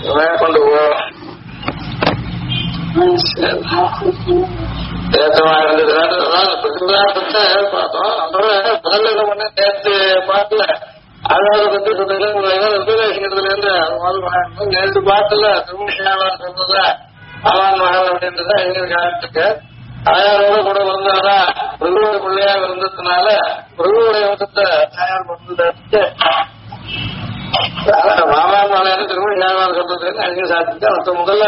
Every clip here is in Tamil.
கொண்டு போ ஏற்றமா இருந்ததுனால பார்த்தோம். அப்புறம் முதல்ல என்ன பண்ண நேற்று பாட்டுல அதாவது பத்தி ரிசர்வேஷன்ல இருந்து நேற்று பாட்டுல திருமணம் சொன்னத அவான் மகள் அப்படின்றத எங்களுக்கு ஆரம்பிச்சுக்கு தாயாரோட கூட வந்தாரா பிரபுவோட பிள்ளையாக இருந்ததுனால பிரபுவோடைய வசத்தை தாயார் வந்தது மாமான் மலையான திருமணம் சொல்றது அங்கே சாதிச்சு அடுத்த முதல்ல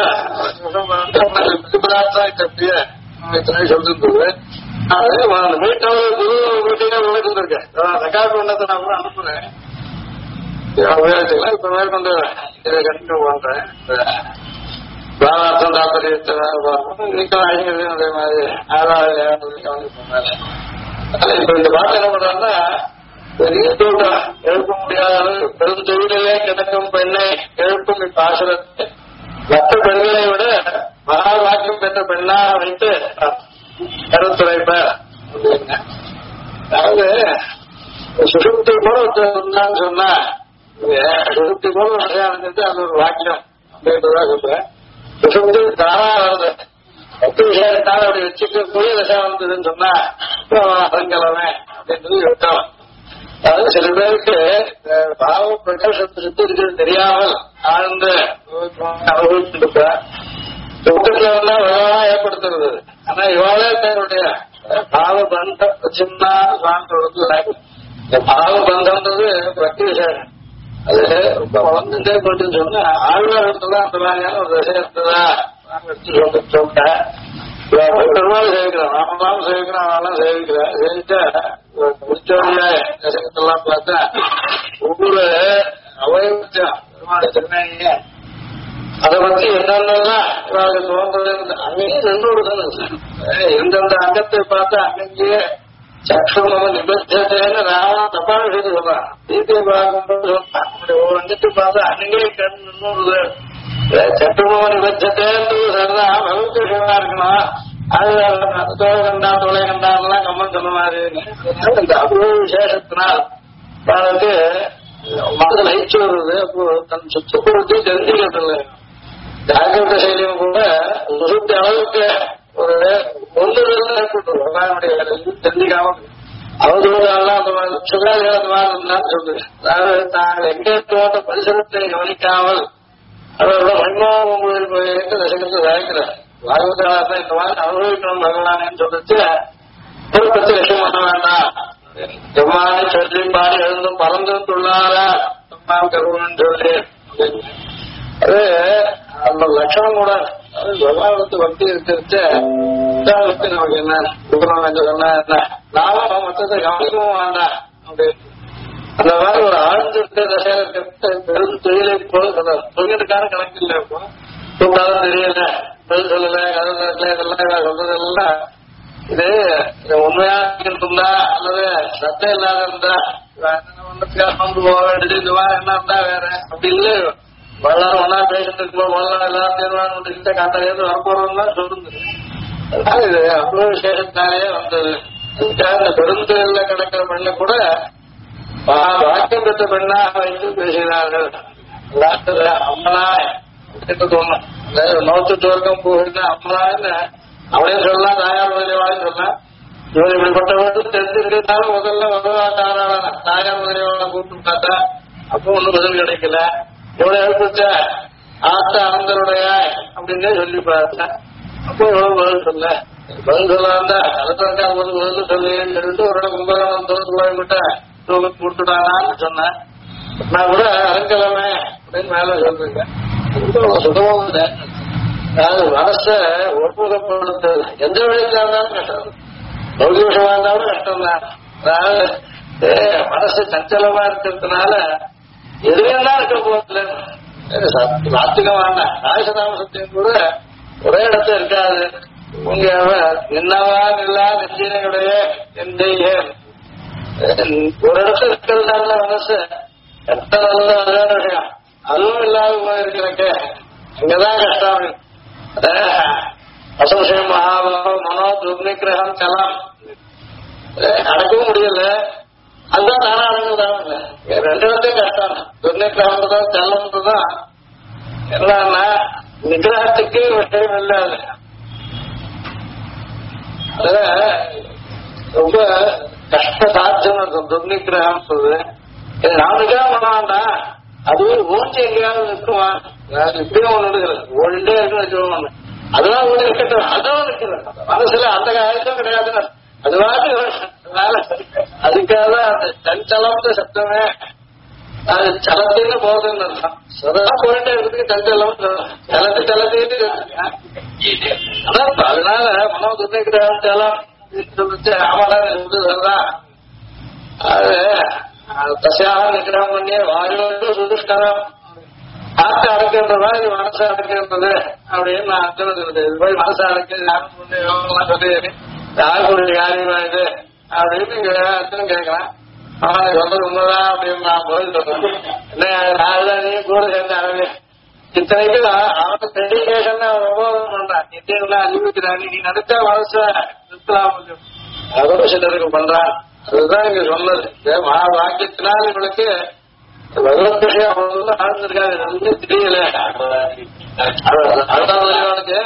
சொல்லிருந்தது. அந்த மீட்டர் குரு மீட்டிங்கா இருந்திருக்கேன். ரெக்கார்ட் பண்ணதை நான் கூட அனுப்புறேன். உபயோகிச்சுக்கலாம். இப்ப மேற்கொண்டு இதை கண்டினியூ பண்றேன். பாரார்த்தம் தாற்பயத்தை நீக்கலாம் அழிங்கிறது அதே மாதிரி ஆறாவது கவனிப்பாங்க. இப்ப இந்த பாட்டு என்ன பண்றாங்கன்னா பெரிய தூட்டம் எழுப்ப முடியாத பெரும் தொழிலே கிடக்கும் பெண்ணை எழுப்பும் இப்பாசுரத்தை மற்ற பெண்களை விட மகா வாக்கியம் பெற்ற பெண்ணா வைத்து கருத்துரைப்ப அப்படிங்க. அதாவது சுசுப்தி போல இருந்தான்னு சொன்னா சுசுப்தி போல விஷயம் அது ஒரு வாக்கியம் அப்படின்றதா சொல்றேன். சுசுப்தி தானா வருது பத்து விஷயத்தால் அப்படி வச்சுக்கக்கூடிய விஷயம் வந்ததுன்னு சொன்னா அரங்கலவன் அப்படின்றது விட்டவன். அதாவது சில பேருக்கு பாவ பிரகாசத்தை சுத்தி இருக்கிறது தெரியாமல் ஆழ்ந்து அனுபவிச்சுட்டு துக்கத்துல எல்லாம் விழவா ஏற்படுத்துறது. ஆனா இவாளே தன்னுடைய பாவ பந்தம் சின்ன சாந்தோடத்துல இந்த பாவ பந்தம்ன்றது பிரத்யேகம். அது ரொம்ப வளர்ந்துட்டே போட்டுன்னு சொன்னா ஆழ்வாரத்துதான் அந்த மாதிரியான ஒரு விஷயத்ததா சொல்லிட்டேன். பெருமாள் சேவிக்கிறான், நாமெல்லாம் சேவிக்கிறான், அவெல்லாம் சேவிக்கிறான். சேவிச்சா முடிச்சோடைய தசகத்தெல்லாம் பார்த்தா ஒவ்வொரு அவயவத்தையும் பெருமாள் திருநேய அதை பத்தி என்னென்னலாம் இவருக்கு தோன்றது அங்கேயே ரெண்டோடு தானே எந்தெந்த அங்கத்தை பார்த்தா அங்கேயே சக்ஷும நிபந்தேன்னு ராவணன் தப்பான விஷயத்தை சொல்றான். சீதையை பார்க்கும்போது சொல்றான் ஒரு அங்கத்தை பார்த்தா அங்கேயே கண் நின்றுடுது. சக்ஷும நிபந்தேன்றது சரிதான் பகவத் விஷயமா இருக்கணும். அது தோலை கண்டான் தொலை கண்டான்லாம் கம்மன் சொன்ன மாதிரி இந்த அவ்வளவு விசேஷத்தினால் அவனுக்கு மனதில் ஐச்சு வருது. அப்போ தன் சுற்றுப்புறத்தை தெரிஞ்சுக்கிறது. ஜாகிரத செயலியும் கூட சுருத்தி அளவுக்கு ஒரு ஒன்றுதல் ஏற்பட்டு தெரிஞ்சுக்காம அவதூறாலாம் அந்த மாதிரி சுகாதார அந்த மாதிரி இருந்தான்னு சொல்லுது. அதாவது தாங்கள் எங்கே தோட்ட பரிசரத்தை கவனிக்காமல் அவரோட மன்மோகம் தசகத்தை சாய்க்கிறார். பாகவதாரத்தை இந்த மாதிரி அனுபவிக்கணும் பகவானேன்னு சொல்லிட்டு ஒரு பத்து லட்சம் பண்ண வேண்டாம். எவ்வாறு சொல்லி பாடி எழுந்தும் பறந்தும் துள்ளாரா கருவன்னு சொல்லி அது அந்த லட்சணம் கூட விவகாரத்து பக்தி இருக்கிறது. நமக்கு என்ன கொடுக்கணும் சொன்னா என்ன நாமும் மொத்தத்தை கவனிக்கவும் வேண்டாம் அப்படின்னு அந்த மாதிரி ஒரு ஆழ்ந்திருக்க தசையில இருக்க பெரும் தொழிலை போல சொல்றாரு. தொழிலுக்கான கணக்கு இல்லை. இப்போ கூட்டாலும் தெரியல, பதில் சொல்லல, கதை இதெல்லாம் சொல்றதெல்லாம் இது உண்மையா இருந்தா அல்லது சத்தம் இல்லாத இருந்தா வந்து போக வேண்டியது. இந்த மாதிரி என்ன இருந்தா வேற அப்படி இல்லை. எல்லாரும் ஒன்னா பேசிட்டு இருக்கோம், எல்லாரும் தீர்மானம் காட்டாலேருந்து வரப்போறோம் தான் சொல்லுங்க. அதனால இது அவ்வளவு விசேஷத்தாலே வந்தது. இந்த பெருந்தொழில கிடக்கிற பெண்ணை கூட வாக்கியம் பெற்ற பெண்ணாக வைத்து பேசுகிறார்கள். அம்மனாய் தோணும் நோத்து வர்க்கம் போகிற அம்மனான்னு அவளையும் சொல்லலாம், தாயார் முதலியவாளையும் சொல்லலாம். இவர் இப்படிப்பட்ட வேண்டும் தெரிஞ்சிருக்கிறதுனால முதல்ல தாராள தாயார் முதலியவாளை கூப்பிட்டு பார்த்தா அப்போ ஒன்னும் பதில் கிடைக்கல. இவ்வளவு எழுப்பிச்ச ஆத்த அனந்தருடைய அப்படின்னு சொல்லி பார்த்தேன். அப்போ இவ்வளவு பதில் சொல்ல பதில் சொல்லாந்தா கலெக்டர் பதில் சொல்லுன்னு சொல்லிட்டு ஒரு இடம் கும்பகோணம் தோற்று போய்கிட்ட கொடுத்துட்டானான்னு சொன்னேன். நான் கூட அரங்கிழமை அப்படின்னு மேல சொல்றீங்க. சுத்தமும் இல்லை. அதாவது மனச ஒப்புதப்படுத்தது எந்த வழியில இருந்தாலும் கஷ்டம், பௌதி விஷயமா இருந்தாலும் கஷ்டம் தான். அதாவது மனசு சஞ்சலமா இருக்கிறதுனால எதுலாம் இருக்க போதில்லை. நாத்திகம் வேண்டாம். ராஜதாமசத்தையும் கூட ஒரே இடத்துல இருக்காது. உங்க என்னவா இல்லா நெஞ்சினையுடைய எந்தையே ஒரு இடத்துல இருக்கிறதுனால மனசு எத்த நல்ல அதான விஷயம் அதுவும் இல்லாத போயிருக்கிறக்கு அங்கதான் கஷ்டம். அசம்சயம் மகாபாவம் மனோ துர்நிகிரகம் கலாம் அடக்கவும் முடியல. அதுதான் நானா அடங்குதான் ரெண்டு இடத்தையும் கஷ்டம். துர்நிகிரகம்ன்றதான் செல்லம்ன்றதான் என்னன்னா நிகிரகத்துக்கு விஷயம் இல்லாது. அதுல ரொம்ப கஷ்ட சாத்தியம் துர்நிகிரகம் சொல்றது. நான் நிகிரகம் பண்ண வேண்டாம், அது ஓஞ்சி எங்கேயாவது இருக்குமா? இப்படியும் ஒண்ணு எடுக்கிறது ஓடிண்டே இருக்குன்னு வச்சுக்கோங்க. அதுதான் ஓடி இருக்கட்டும், அதுவும் இருக்கிறது மனசுல அந்த காலத்தும் கிடையாது. அதுவாக வேலை. அதுக்காக அந்த சஞ்சலம்ன்ற சத்தமே அது சலத்தின்னு போகுதுன்னு அர்த்தம். சதெல்லாம் போயிட்டே இருக்கிறதுக்கு சஞ்சலம் சலத்தின்னு அதனால மனோ துர்நிகிரகம் ஜலம் சொல்லிச்சு ஆமாதான் இருந்ததுதான். அது தசையாக நிகிரகம் பண்ணி வாயுவோடு சுதுஷ்கரம் காற்று அடக்கின்றதா இது மனசை அடக்கின்றது அப்படின்னு நான் அர்த்தம் சொல்றது. இது போய் மனசை அடக்கிறது யோகம்லாம் சொல்லி யாருக்குரிய காரியமா இது அப்படின்னு அர்த்தம் கேட்கலாம். ஆனா சொல்றது உண்மைதான் அப்படின்னு நான் பதில் சொல்றேன். என்ன நீ கூட சேர்ந்த அளவு இத்தனைக்கு அவனுக்கு டெடிகேஷன் உபயோகம் பண்றான். இந்தியெல்லாம் அறிவிக்கிறாங்க, நீ நினைச்சா மனசை நிறுத்தலாம் அதோட சிலருக்கு பண்றான். அதுதான் இங்க சொன்னது. மகா வாக்கியத்தினால் இவளுக்கு பகவத் விஷயம் அவ்வளவு ஆழ்ந்திருக்காது, தெரியல. அதுதான் அவனுக்கு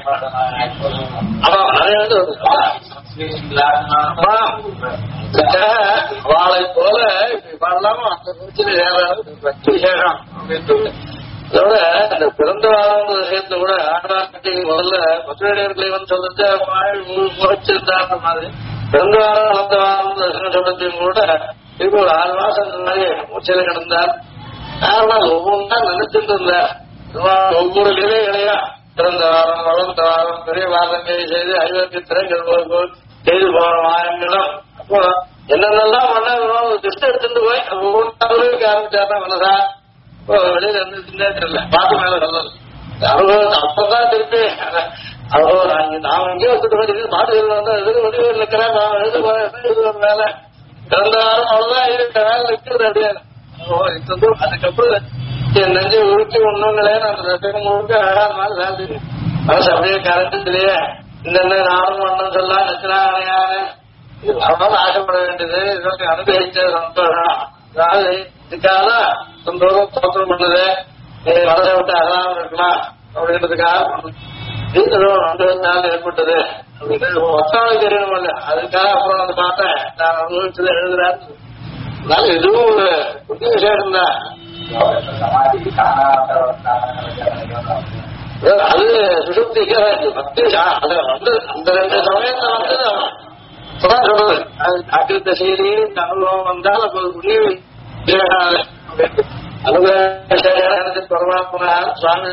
அவளை போல பண்ணலாமோ அந்த குறிச்சு ஏதாவது பக்தி விசேஷம் அப்படின்னு. அதோட இந்த பிறந்த வாழ விஷயத்த கூட ஆண்டாட்டி முதல்ல பத்திரிகைகளை சொல்லிட்டு முறைச்சிருந்தான்ற மாதிரி பிறந்த வாரம் வளர்ந்த வாரம் தரிசனம் சொல்றதையும் கூட திருப்பி ஒரு 6 மாசம் முன்னாடி மூச்சையில கிடந்தார். ஆனால் ஒவ்வொன்றா நினைச்சிட்டு இருந்தார். ஒவ்வொரு நிலைகளையா பிறந்த வாரம் வளர்ந்த வாரம் பெரிய வாரங்களை செய்து ஐவர்க்கத்திரைகள் செய்து போற வாரங்களும் அப்போ என்னென்னலாம் பண்ண திட்டம் எடுத்துட்டு போய் ஒவ்வொன்றாவது ஆரம்பிச்சாருன்னா மனசா வெளியில இருந்துச்சுன்னே தெரியல. பாட்டு மேல சொல்லல அனுபவம் அப்பதான் திருப்பி அனுபவம் நாம எங்கேயோ வந்துட்டு போய் பாட்டுகள் வந்தா எதிர் வடிவில் இருக்கிறேன் நான் எழுத போறேன் மேல பிறந்த வாரம் அவ்வளவுதான் இருக்க வேலை இருக்கிறது அப்படியே. அதுக்கப்புறம் என் நெஞ்சை உருக்கி ஒண்ணுங்களே அந்த ரசகம் முழுக்க அழகாது சார்ந்து மனசு அப்படியே கரண்டத்திலேயே இந்த நாடும் மண்ணும் சொல்லலாம் நச்சினானையான இது வரணும்னு ஆசைப்பட வேண்டியது. இதற்கு அனுபவிச்ச சந்தோஷம். அதாவது இதுக்காக சந்தோஷம் தோற்றம் பண்ணுது, மனசை விட்டு அகலாமல் இருக்கலாம் அப்படின்றதுக்காக அனுபவத்தால் ஏற்பட்டது அப்படின்னு ஒத்தாவை தெரியணும் இல்ல. அதுக்காக அப்புறம் அந்த பார்த்தேன் நான் அனுபவிச்சதை எழுதுறாரு. அதனால இதுவும் ஒரு புதிய விஷயம் தான். அது சுசுப்திக்கு பக்தி அது வந்து அந்த 2 சமயத்தை வந்து சொல்றது அகிருத்த செய்தி அனுபவம் வந்தால் அப்போ அனுபவ பரமாத்மா சுவாமி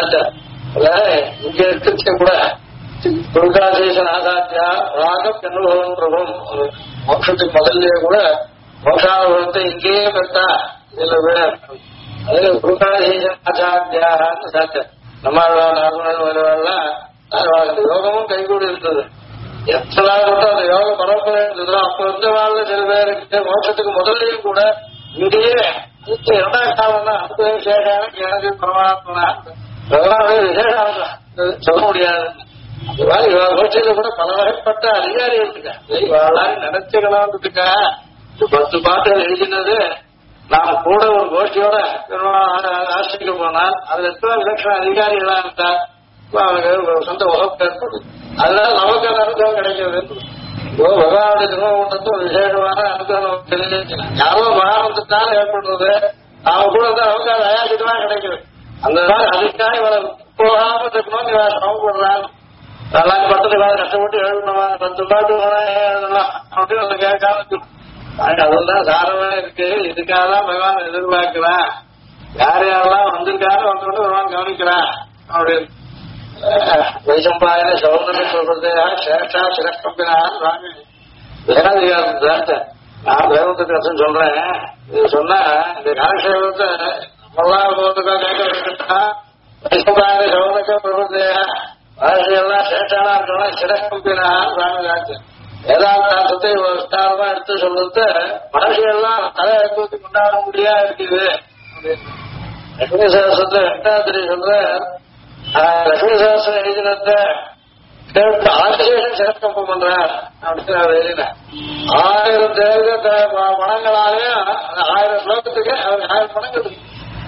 இங்க இருக்க கூட துர்காசேஷன் ஆசாத்தியா ராகம் அனுபவம் பிரபம் மோட்சத்துக்கு முதல்ல கூட மோட்சானுபவத்தை இங்கேயே பெற்றா இதுல விட அதுல துர்காசேஷன் ஆசாத்தியான்னு சாத்த நம்மளாலாம் யோகமும் கைகூடி இருந்தது. எத்தனை அந்த யோக பரம்பரை இருந்ததோ அப்ப இருந்த வாழ்ல சில பேருக்கு மோட்சத்துக்கு முதல்லையும் கூட இங்கேயே 2ஆம் காலம் தான் அனுபவ விசேஷம் எனக்கு பரமாத்மா விசேஷம் சொல்ல முடியாது. கோஷ்டியில கூட பல வகைப்பட்ட அதிகாரிகள் இருக்காங்க. வாழாரி நினைச்சுக்கலாம்ன்றதுக்கா 10 பாட்டுகள் எழுதினது நாம கூட ஒரு கோஷ்டியோட ஆசிரிக்க போனால் அதுல எத்தனை விலட்சண அதிகாரிகளா இருந்தா அவனுக்கு சொந்த உறப்பு ஏற்படுது. அதனால நமக்கு அந்த அனுகிரகம் கிடைக்கிறது. பகவானுடைய திருமணத்து ஒரு விசேஷமான அனுகிரகம் தெரிஞ்சு யாரோ மகானந்தத்தால ஏற்படுறது அவன் கூட வந்து அவங்க அது அயாசிதமா கிடைக்குது. அந்த அதுக்காக இவரை போகாம இருக்கணும்னு இவன் சமப்படுறான். நல்லா 10 காலம் கஷ்டப்பட்டு எழுதணுமா 10 பாட்டு எழுதலாம் அப்படின்னு அதை கேட்காம அதெல்லாம் சாரமா இருக்கு. இதுக்காக தான் பகவான் எதிர்பார்க்கிறான். யார் யாரெல்லாம் வந்திருக்காரு வந்து பகவான் கவனிக்கிறான் அப்படின்னு வைசம்பாயன சௌந்தர சொல்றது சேஷா சிரக்கம்பினா சுவாமி வேதாதிகாரத்தை நான் தேவத்துக்கு அர்த்தம் சொல்றேன். இது சொன்னா இந்த காலக்ஷேபத்தை நம்மளாம் கேட்க வைசம்பாயன சௌந்தர பிரபுத்தையா வாழ்க்கையெல்லாம் சேஷானா இருக்கணும் சிரக்கம்பினா சுவாமி காட்சி வேதாந்தார்த்தத்தை விஸ்தாரமா எடுத்து சொல்றது மனுஷெல்லாம் தலை அனுபவத்தை கொண்டாட முடியாது இருக்குது. லட்சுமி சாஸ்திரத்தை 8ஆம் சொல்ற லட்சுமி சாஸ்திரம் எழுதினத்தை கேட்டு ஆதிசேஷன் சிறக்கம்பம் பண்றார் அப்படின்னு எழுதினேன். 1000 தேர்தல் பணங்களாலேயும் 1000 ஸ்லோகத்துக்கு அவருக்கு 1000 பணங்கள்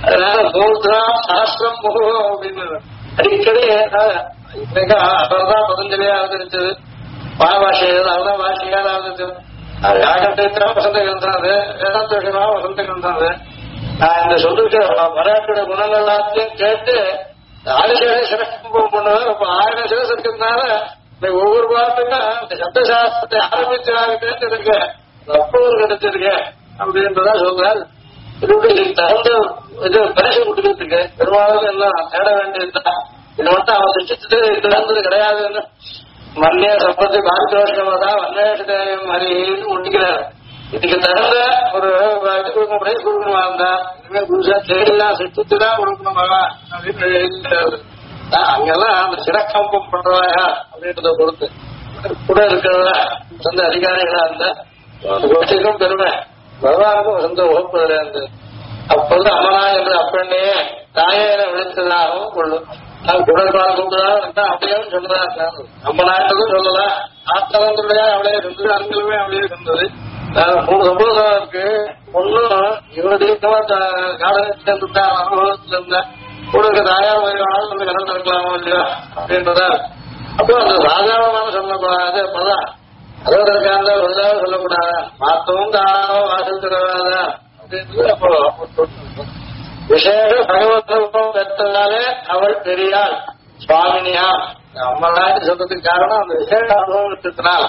அதனால மூர்தான் சாஸ்திரம் முகம் அப்படின்னு அடிக்கடி இன்னைக்கு அவர்தான் பதஞ்சலியா அவதரிச்சது, பாஷை அவர்தான் பாஷையார் அவதரிச்சது, யாகத்தை வசந்த கிடந்தாது, வேதாந்த விஷயமா வசந்த கிடந்தாது. நான் இந்த சொல்லிருக்க மராட்டியோட குணங்கள் எல்லாத்தையும் கேட்டு ஆதிசேஷ சிறப்பு பண்ணுவார். அப்ப 1000 சிரஸ் இருக்கிறதுனால ஒவ்வொரு பாட்டுக்கும் இந்த சப்தசாஸ்திரத்தை ஆரம்பிச்சாகிட்டேன்னு இருக்கு, அப்ரூவல் கிடைச்சிருக்கேன் அப்படின்றதா சொல்றாரு. இதுக்கு தகுந்த இது பரிசு கொடுக்கறதுக்கு பெரும்பாலும் எல்லாம் தேட வேண்டியதுதான். இது மட்டும் அவன் திட்டத்துட்டு இது நடந்தது கிடையாதுன்னு மன்னிய சம்பத்தி பாரதோஷமாதான் வன்னேஷம் ஹரின்னு முடிக்கிறார். இதுக்கு தகுந்த ஒரு இது கொடுக்க முடியாது, கொடுக்கணுமா இருந்தா இனிமே புதுசா தேடிலாம் சிட்டுதான் கொடுக்கணுமா அப்படின்னு எழுதிக்கிறாரு. அங்கெல்லாம் அந்த சிறக்கம்பம் பண்றவாயா அப்படின்றத பொறுத்து கூட இருக்கிறதா சொந்த அதிகாரிகளா இருந்தா கோஷ்டிக்கும் பெருமை, பகவானுக்கும் சொந்த வகுப்புல இருந்து அப்போது அம்மனா என்று அப்பெண்ணையே தாயேன விழித்ததாகவும் கொள்ளும். குடற்பால் கூப்பிடுறதா அப்படியே சொல்றதா அம்மனான்றதும் சொல்லலாம், ஆத்தவங்களுடைய அவளே இருந்தது, அங்களுமே அவளே இருந்தது. 3 சம்பளம் இருக்கு. ஒன்னும் இவருடைய காலத்தில் இருந்துட்டா அனுபவத்துல இருந்த கூட இருக்க தாயார் மாதிரி ஆள் வந்து கடல் இருக்கலாமோ இல்லையா அப்படின்றதா. அப்போ அந்த சாதாரணமான சொல்லக்கூடாது, அப்பதான் அதோட இருக்காங்க ஒன்றாவது சொல்லக்கூடாது, மாத்தவும் தாராளம் வாசல் தரவாத அப்படின்றது. அப்போ விசேஷ பகவத் ரூபம் பெற்றதாலே அவள் பெரியாள் சுவாமினியா. அம்மனாட்டு சொல்றதுக்கு காரணம் அந்த விசேஷ அனுபவத்தினால்.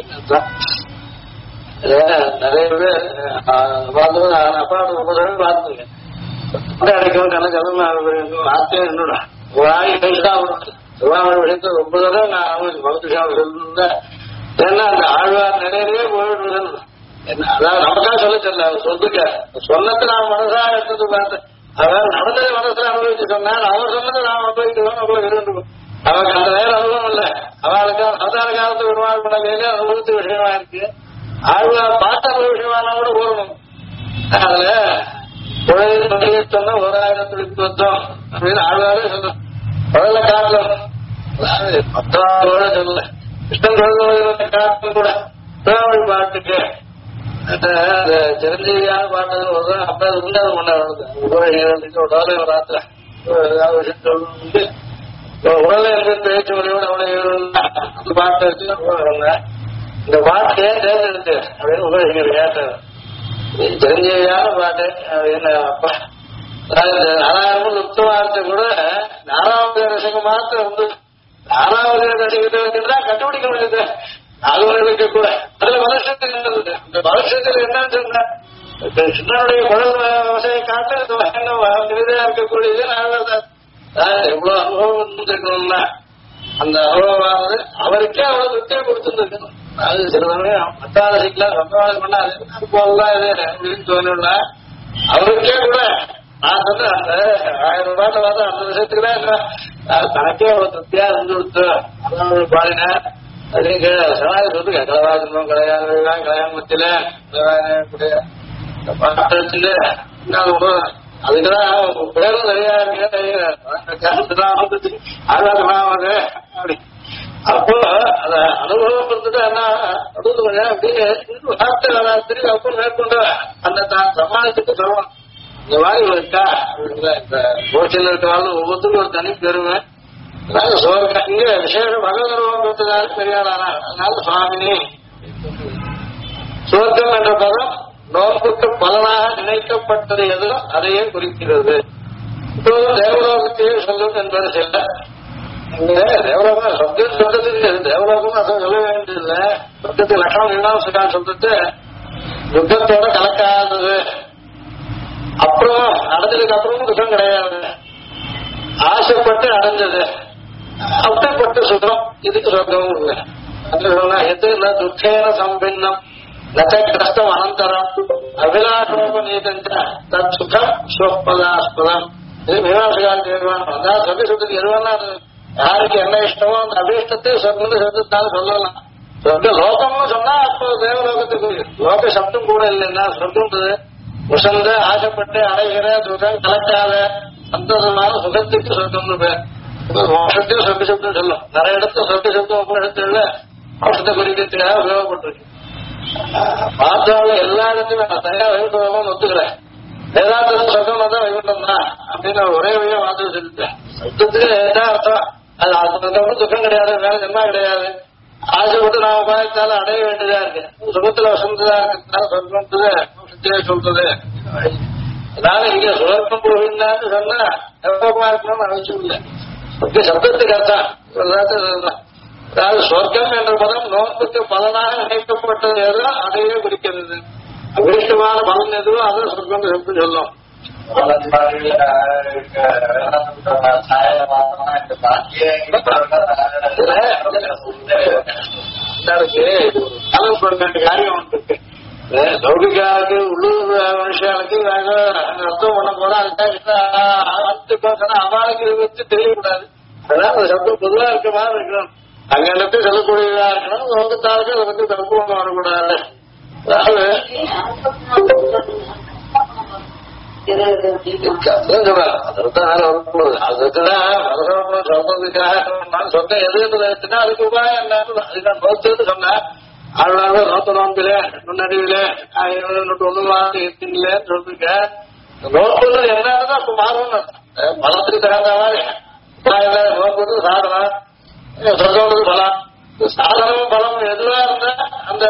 நிறைய பேர் பார்த்து அப்பாவோட ரொம்ப பார்த்துங்க அடிக்கவும் நல்ல ஜலம் ஆசையா என்னோட ஒரு ஆயுள் கழிச்சுதான் திருவாமூர் விஷயத்த ரொம்ப தடவை நான் பௌத்திஷாவை சொல்லிருந்தேன். ஏன்னா அந்த ஆழ்வார் நிறையவே போயிட்டு என்ன அதாவது நமக்கா சொல்ல தெரியல, சொல்லுங்க சொன்னது நான் மனசா எடுத்தது பார்த்தேன். அதாவது நடந்ததை மனசுல அனுபவிச்சு சொன்னான், அவர் சொன்னதை நான் அனுபவிக்கிறோம் அவ்வளவு விரும்பும். அவருக்கு அந்த நேரம் அனுபவம் இல்லை, அவளுக்கு அவதார காலத்து பெருமாள் பண்ண அனுபவித்த விஷயமா இருக்கு. ஆழ்வார் பார்த்த விஷயமான கூட போகணும். அதுல குழந்தை சொன்ன 1000 துளித்துவம் அப்படின்னு ஆழ்வாரே சொல்ல குழந்தை காலம் பத்தாவோட சொல்லல கிருஷ்ணன் குழந்தை காலம் கூட திருவாவளி பாட்டுக்கு சிரஞ்சீவியான பாட்டு வருது. அப்ப அது உண்டாத பண்ண ராத்திர உடலை பேச்சு மொழியோட அவ்வளவு பாட்டு வச்சு இந்த பாட்டு ஏன் தேர்ந்தெடுத்து அப்படின்னு உபயோகிக்கிற கேட்டது சிரஞ்சீவியான பாட்டு அப்படின்னு. அப்பா 4000 லுப்தமானது கூட 4வது ரசிகம் மாத்திரம் வந்து 4வது ரசிகத்தை கண்டுபிடிக்க முடியுது. அவர்களுக்கு கூட அதுல வளர்ச்சத்தில் இருந்தது. இந்த வளர்ச்சத்தில் என்னன்னு சொன்ன சின்னனுடைய குழல் வசதியை காட்ட விதையா இருக்கக்கூடியது எவ்வளவு அனுபவம் இருக்கணும்னா அந்த அனுபவமானது அவருக்கே அவ்வளவு திருப்தியை கொடுத்துருக்கணும். அது சில சமயம் மத்தாரசிக்கலாம் சம்பவாதம் பண்ண அது போலாம் இது அப்படின்னு தோணும்னா அவருக்கே கூட நான் சொன்ன அந்த 1000 ரூபாய் வாதம் அந்த விஷயத்துக்குதான் தனக்கே அவ்வளவு திருப்தியா இருந்து கொடுத்து அதான் பாடினேன். அதுக்கு சனாதி சொல்லுங்க கலவாசனம் கல்யாணம் கல்யாணத்துல பாட்டு வச்சுட்டு அதுக்குதான் பேரும் நிறையா இருக்கு ஆராதனாவது அப்படி. அப்போ அத அனுபவம் இருந்துட்டு என்ன நடுவுல அப்படியே வார்த்தை திரும்பி அப்போ மேற்கொண்ட அந்த தான் சமாளிச்சுட்டு சொல்லணும். இந்த மாதிரி இருக்கா அப்படிங்களா இந்த கோச்சில் இருக்கிறாலும் ஒவ்வொருத்தருக்கும் ஒரு தனி பெருமை. இங்க விசேஷ பகவதர்வம் பெற்றதால் பெரியாரானா அதனால சுவாமினி. சுவர்க்கம் என்ற பதம் நோக்குக்கு பலனாக நினைக்கப்பட்டது எதோ அதையே குறிக்கிறது. இப்போதும் தேவலோகத்தையே சொல்லும் என்பது செல்ல தேவலோகம் சொர்க்கம் சொல்றதுக்கு தேவலோகம் அதை சொல்ல வேண்டியதில்லை. சொர்க்கத்துக்கு லட்சணம் மீனாசுக்கான் சொல்றது யுத்தத்தோட கலக்காதது, அப்புறம் அடைஞ்சதுக்கு அப்புறமும் துக்கம் கிடையாது, ஆசைப்பட்டு அடைஞ்சது அப்படிப்பட்ட சுகம் இதுக்கு சொர்க்கமும் இல்லை. அது சொன்னா எது துக்கேன சம்பின்னம் நச்ச கஷ்டம் அனந்தரம் அபிலாஷோபநீதஞ்ச தத் சுகம் ஸ்வப்பதாஸ்பதம். இது மீனாசுகால் தீர்மானம். அதான் சொர்க்க சுத்தத்துக்கு எதுவானா யாருக்கு என்ன இஷ்டமோ அந்த அபீஷ்டத்தை சொர்க்கம் சொர்க்கத்தாலும் சொல்லலாம். சொர்க்க லோகம்னு சொன்னா அப்போ தேவலோகத்துக்கு லோக சப்தம் கூட இல்லைன்னா சொர்க்கம்ன்றது உசந்த ஆசைப்பட்டு அடைகிற சுகம் கலக்காத சந்தோஷமான சுகத்துக்கு சொர்க்கம்னு பேர். மோஷத்தையும் சொர்க்க சப்தம் சொல்லும். நிறைய இடத்துல சொர்க்க சப்தம் உபநிஷத்துல மோஷத்தை குறிக்கிறதுக்காக உபயோகப்பட்டிருக்கு. பார்த்தாலும் எல்லா இடத்துலையும் நான் தனியா வைபவம் ஒத்துக்கிறேன். வேதாந்த சொர்க்கம் தான் வைகுண்டம் தான் அப்படின்னு ஒரே வழியா வார்த்தை சொல்லிட்டேன். சப்தத்துக்கு என்ன அர்த்தம்? அது அதுக்கப்புறம் துக்கம் கிடையாது, வேற ஜென்மா கிடையாது. ஆசைப்பட்டு நாம பாயத்தால அடைய வேண்டியதா இருக்கு. சுகத்துல வசந்ததா இருக்கிறதுனால சொர்க்கம்ன்றது மோட்சத்தையே சொல்றது. அதனால இங்க சுவர்க்கம் போகின்றான்னு சொன்னா எவ்வளவுமா இருக்கணும்னு அவசியம் இல்லை. சப்தத்துக்கு அர்த்தம் அதாவது சொர்க்கம் என்ற பதம் நோக்கத்துக்கு பலனாக நினைக்கப்பட்டது எதோ அதையே குறிக்கிறது. அபீஷ்டமான பலன் எதுவோ அதை சொர்க்கம் எப்படி சொல்லும். காரியம் இருக்கு லௌகிகாவுக்கு உள்ளூர் மனுஷாளுக்கு நாங்க அர்த்தம் பண்ண போனா அதுக்காக அவளுக்கு இதை வச்சு தெரியக்கூடாது. அதான் அந்த சப்தம் பொதுவா இருக்க மாதிரி இருக்கணும். அங்க இடத்துல சொல்லக்கூடியதா இருக்கணும். லோகத்தாளுக்கு அதை பத்தி தப்புவம் வரக்கூடாது. அதாவது சொந்தம் எதுன்னு அதுக்கு உபாயம் என்ன அதுதான் நோத்து சொன்ன அதனால நோத்த நோம்பில நுண்ணறிவில ஒண்ணுல சொல்லிருக்க. நோக்குறது என்னன்னா அப்ப மாறணும். பலத்துக்கு தகுந்த மாதிரி நோக்குறது சாதனம், சொல்றது பலம். சாதனம் பலம் எதுவா இருந்தா அந்த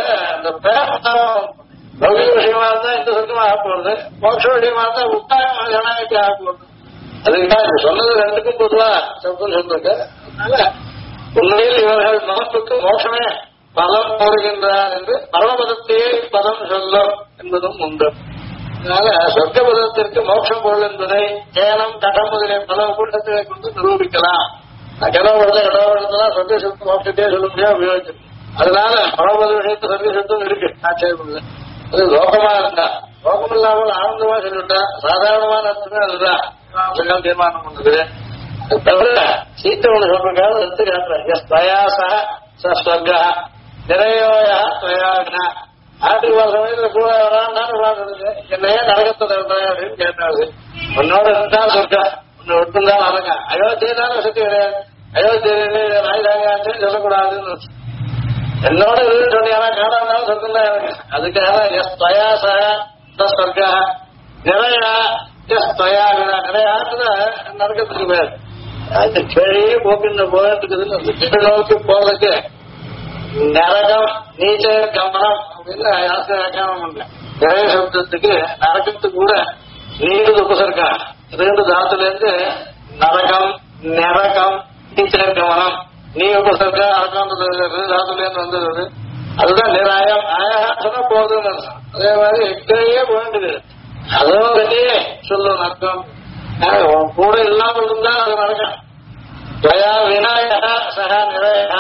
லௌகிக விஷயமா இருந்தா இந்த சொர்க்கமா ஆக போறது, மோட்ச விஷயமா இருந்தா உத்தாயம் ஜனாய்க்கு ஆக போறது. அதுக்காக சொன்னது ரெண்டுக்கும் பொதுவா சப்தம் சொல்லிருக்க. அதனால உண்மையில் இவர்கள் நமக்கு மோட்சமே பலம் போடுகின்றார் என்று பரமபதத்தையே பதம் சொல்லும் என்பதும் உண்டு. அதனால சொர்க்க பதத்திற்கு மோட்சம் பொருள் என்பதை கேனம் கடம் முதலிய பல கூட்டத்தை கொண்டு நிரூபிக்கலாம். கடவுளத்தெல்லாம் சொர்க்க சொத்து மோட்சத்தையே சொல்ல முடியாது உபயோகிச்சு. அதனால பரமபத விஷயத்து சொர்க்க சொத்தும் இருக்கு. ஆச்சரியம் அது லோகமா இருந்தா லோகம் இல்லாமல் ஆனந்தமா சொல்லிட்டா சாதாரணமான அர்த்தமே அதுதான் தீர்மானம் பண்ணது. தவிர சீத்தை ஒண்ணு சொல்றதுக்காக எடுத்து காட்டுறேன். நிறையோயா துவயாகனா ஆட்டுக்கு வர சமயத்துல கூட வரான்னு என்னையே நரகத்தை தரேன் அப்படின்னு கேட்டாரு. உன்னோட இருந்தா சொர்க்கா உன்னை விட்டுருந்தா நரகம். அயோத்தியதான வசதி கிடையாது. அயோத்தியிலே ராஜாங்க சொல்லக்கூடாதுன்னு என்னோட இருந்து சொன்னா காணாம சொர்க்கம் தான் எனக்கு. அதுக்காக சொர்க்கா நிறையா துவயாகனா நிறைய ஆட்டுல நரகத்துக்கு பேர். அந்த கேழியே போக்கின்ற போயிட்டு நோக்கி போறதுக்கு நரகம் நீச்ச கமனம் அப்படின்னு வியாக்கியானம் பண்ணேன். நிறைய சப்தத்துக்கு நரகத்துக்கு கூட நீடு உபசர்க்கா ரெண்டு தாத்துல இருந்து நரகம் நரகம் நீச்ச கமனம் நீ உபசர்க்கா அரகம்ன்றது தாத்துல இருந்து வந்தது. அதுதான் நிராயம் ஆயா சொன்னா போதுன்னு. அதே மாதிரி எக்கையே போயிட்டு அதுவும் வெளியே சொல்லும் நரகம் கூட இல்லாமல் இருந்தா அது நரகம். விநாயகா சகா நிறையா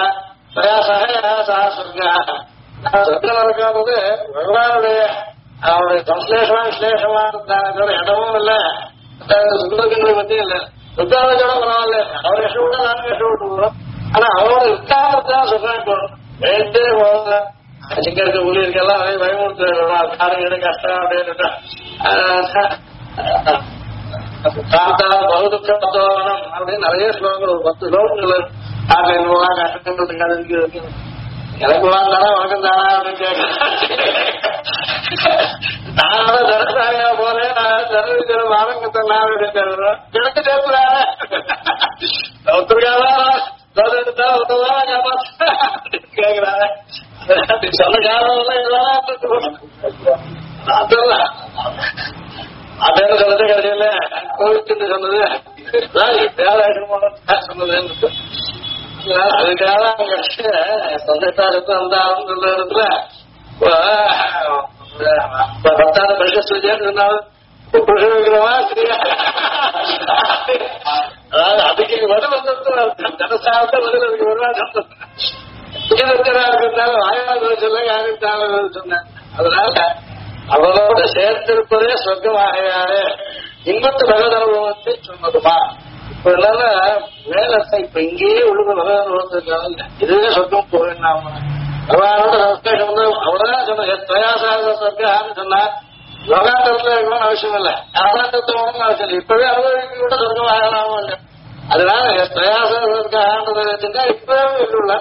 சொர்க்கம் நடக்காதது பகவானுடைய அவருடைய சம்சேஷமா விசேஷமா இருந்தாங்க. இடமும் இல்ல சுந்தரங்களை பத்தியும் இல்ல. சுத்தாவதோட பரவாயில்ல. அவர் கஷ்டப்பட்டா நானும் கஷ்டப்பட்டு போறோம். ஆனா அவரோட உத்தாரத்தான் சொல்றேன் போறோம். வேண்டே போகல சிங்கருக்கு ஊழியர்கள்லாம் அதே பயமுறுத்து காடுகிட கஷ்டம் அப்படின்னு பகுதுக்கம் அப்படின்னு நிறைய ஸ்லோகங்கள் ஒரு 10 ஸ்லோகங்கள் காட்டில் போவா கஷ்டங்கள் கதைக்கு எனக்கு வாங்க வணக்கம் தானா அப்படின்னு கேட்க நான் தரசாயா போறேன். நான் தரவிக்கிற வாரங்கத்தை நான் எனக்கு சேர்த்துறாங்க ஒருத்தருக்காக எடுத்தா ஒருத்ததான் கேட்கிறாங்க. சொன்ன காரணம் அதெல்லாம் அதே சொல்றது கடையில கோவிச்சுட்டு சொன்னது சொன்னது. அதுக்காக சந்தேகத்தாருக்கு வந்தாலும் சொல்ற இடத்துல 10ஆவது பரிசு சொன்னாலும் புருஷ வைக்கிறவா சரியா. அதாவது அதுக்கு பதில் வந்து ஜனசாரத்தை பதில் அதுக்கு வருவா இருந்தாலும் வாயாளர் சொல்ல யாருந்தாலும் சொன்னேன். அதனால அவரோட சேர்த்திருப்பதே சொர்க்கமாகையாரு இன்பத்து பகவத் அனுபவத்தை சொன்னதுமா. இப்ப என்னன்னா வேலத்தை இப்ப இங்கேயே உழுது பகவத் அனுபவத்திருக்காங்க. இதுவே சொர்க்கம் போயிடலாமா பகவானோட சந்தேகம் வந்து அவ்வளவுதான் சொன்ன பிரயாசாக சொர்க்கான்னு சொன்னா லோகாந்தரத்துல இருக்கணும்னு அவசியம் இல்லை. ஆனந்தத்தை ஒன்றும் அவசியம் இல்லை. இப்பவே அனுபவிக்க கூட சொர்க்கம் ஆகலாமோ இல்லை. அதனால பிரயாசம் வச்சுட்டா இப்பவே இருக்குள்ள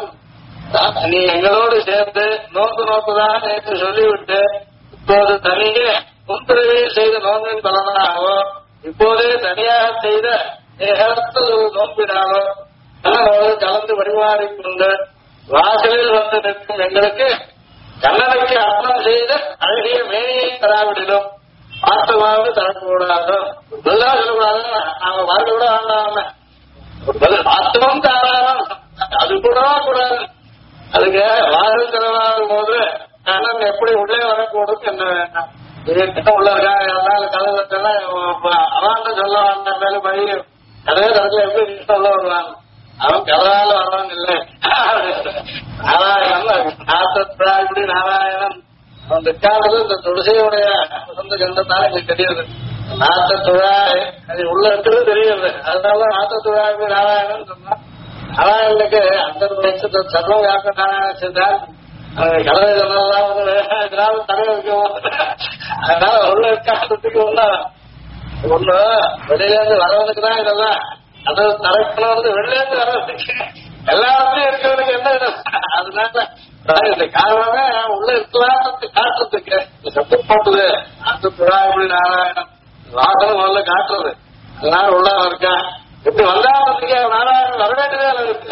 நீ எங்களோடு சேர்ந்து நோக்கு நோக்குதான் நேற்று சொல்லிவிட்டு இப்போது தனியே முன்பிறவியில் செய்த நோன்பின் பலனாகவோ இப்போதே தனியாக செய்த நோன்பினாலோ கலந்து பரிமாறிக்கொண்டு வாசலில் வந்து நிற்கும் எங்களுக்கு கண்ணனுக்கு அர்ப்பணம் செய்த அழகிய மேனியை தராவிடிலும் வாஸ்தவாவது தரக்கூடாது. இதெல்லாம் சொல்லக்கூடாது. நாங்க வாழ்க்கை கூட ஆண்டாம வாஸ்தவம் தாராளம் அது கூடவா கூடாது. அதுக்கு வாசல் திறனாகும் போது கண்ணன் எப்படி உள்ளே வரக்கூடும் என்ன வேண்டாம். இது உள்ள இருக்காங்க கதை அவாண்ட சொல்ல வந்த மேல பழி கதையை தரத்துல எப்படி சொல்ல வருவாங்க. அவன் கதால வர்றவன் இல்லை. நாராயணன் இப்படி நாராயணன் அவன் இருக்காது. இந்த துளசியுடைய சொந்த கண்டத்தால எனக்கு தெரியுது. நாத்த துழாய் அது உள்ள இருக்கிறது தெரியுது. அதனால நாத்த துழாய் நாராயணன் சொன்னா நாராயணனுக்கு அந்த வயசு சர்வம் யாக்க நாராயணன் செஞ்சால் கலவை சொன்னதெல்லாம் வந்து தடவை வைக்கும். அதனால உள்ள இருக்காதுக்கு ஒண்ணு வெளியில இருந்து வரவனுக்கு தான் இதெல்லாம் அது தரக்கணும். வெளில இருந்து வரவனுக்கு எல்லாருமே இருக்கிறவனுக்கு என்ன அதனால இந்த காரணமே உள்ள இருக்கலாம் காட்டுறதுக்கு சத்தம் போட்டுது. அந்த புறா எப்படி நாராயணன் வாசனம் முதல்ல காட்டுறது. அதனால உள்ள இருக்கா எப்படி வந்தாங்க நாராயணன் வர வேண்டியதே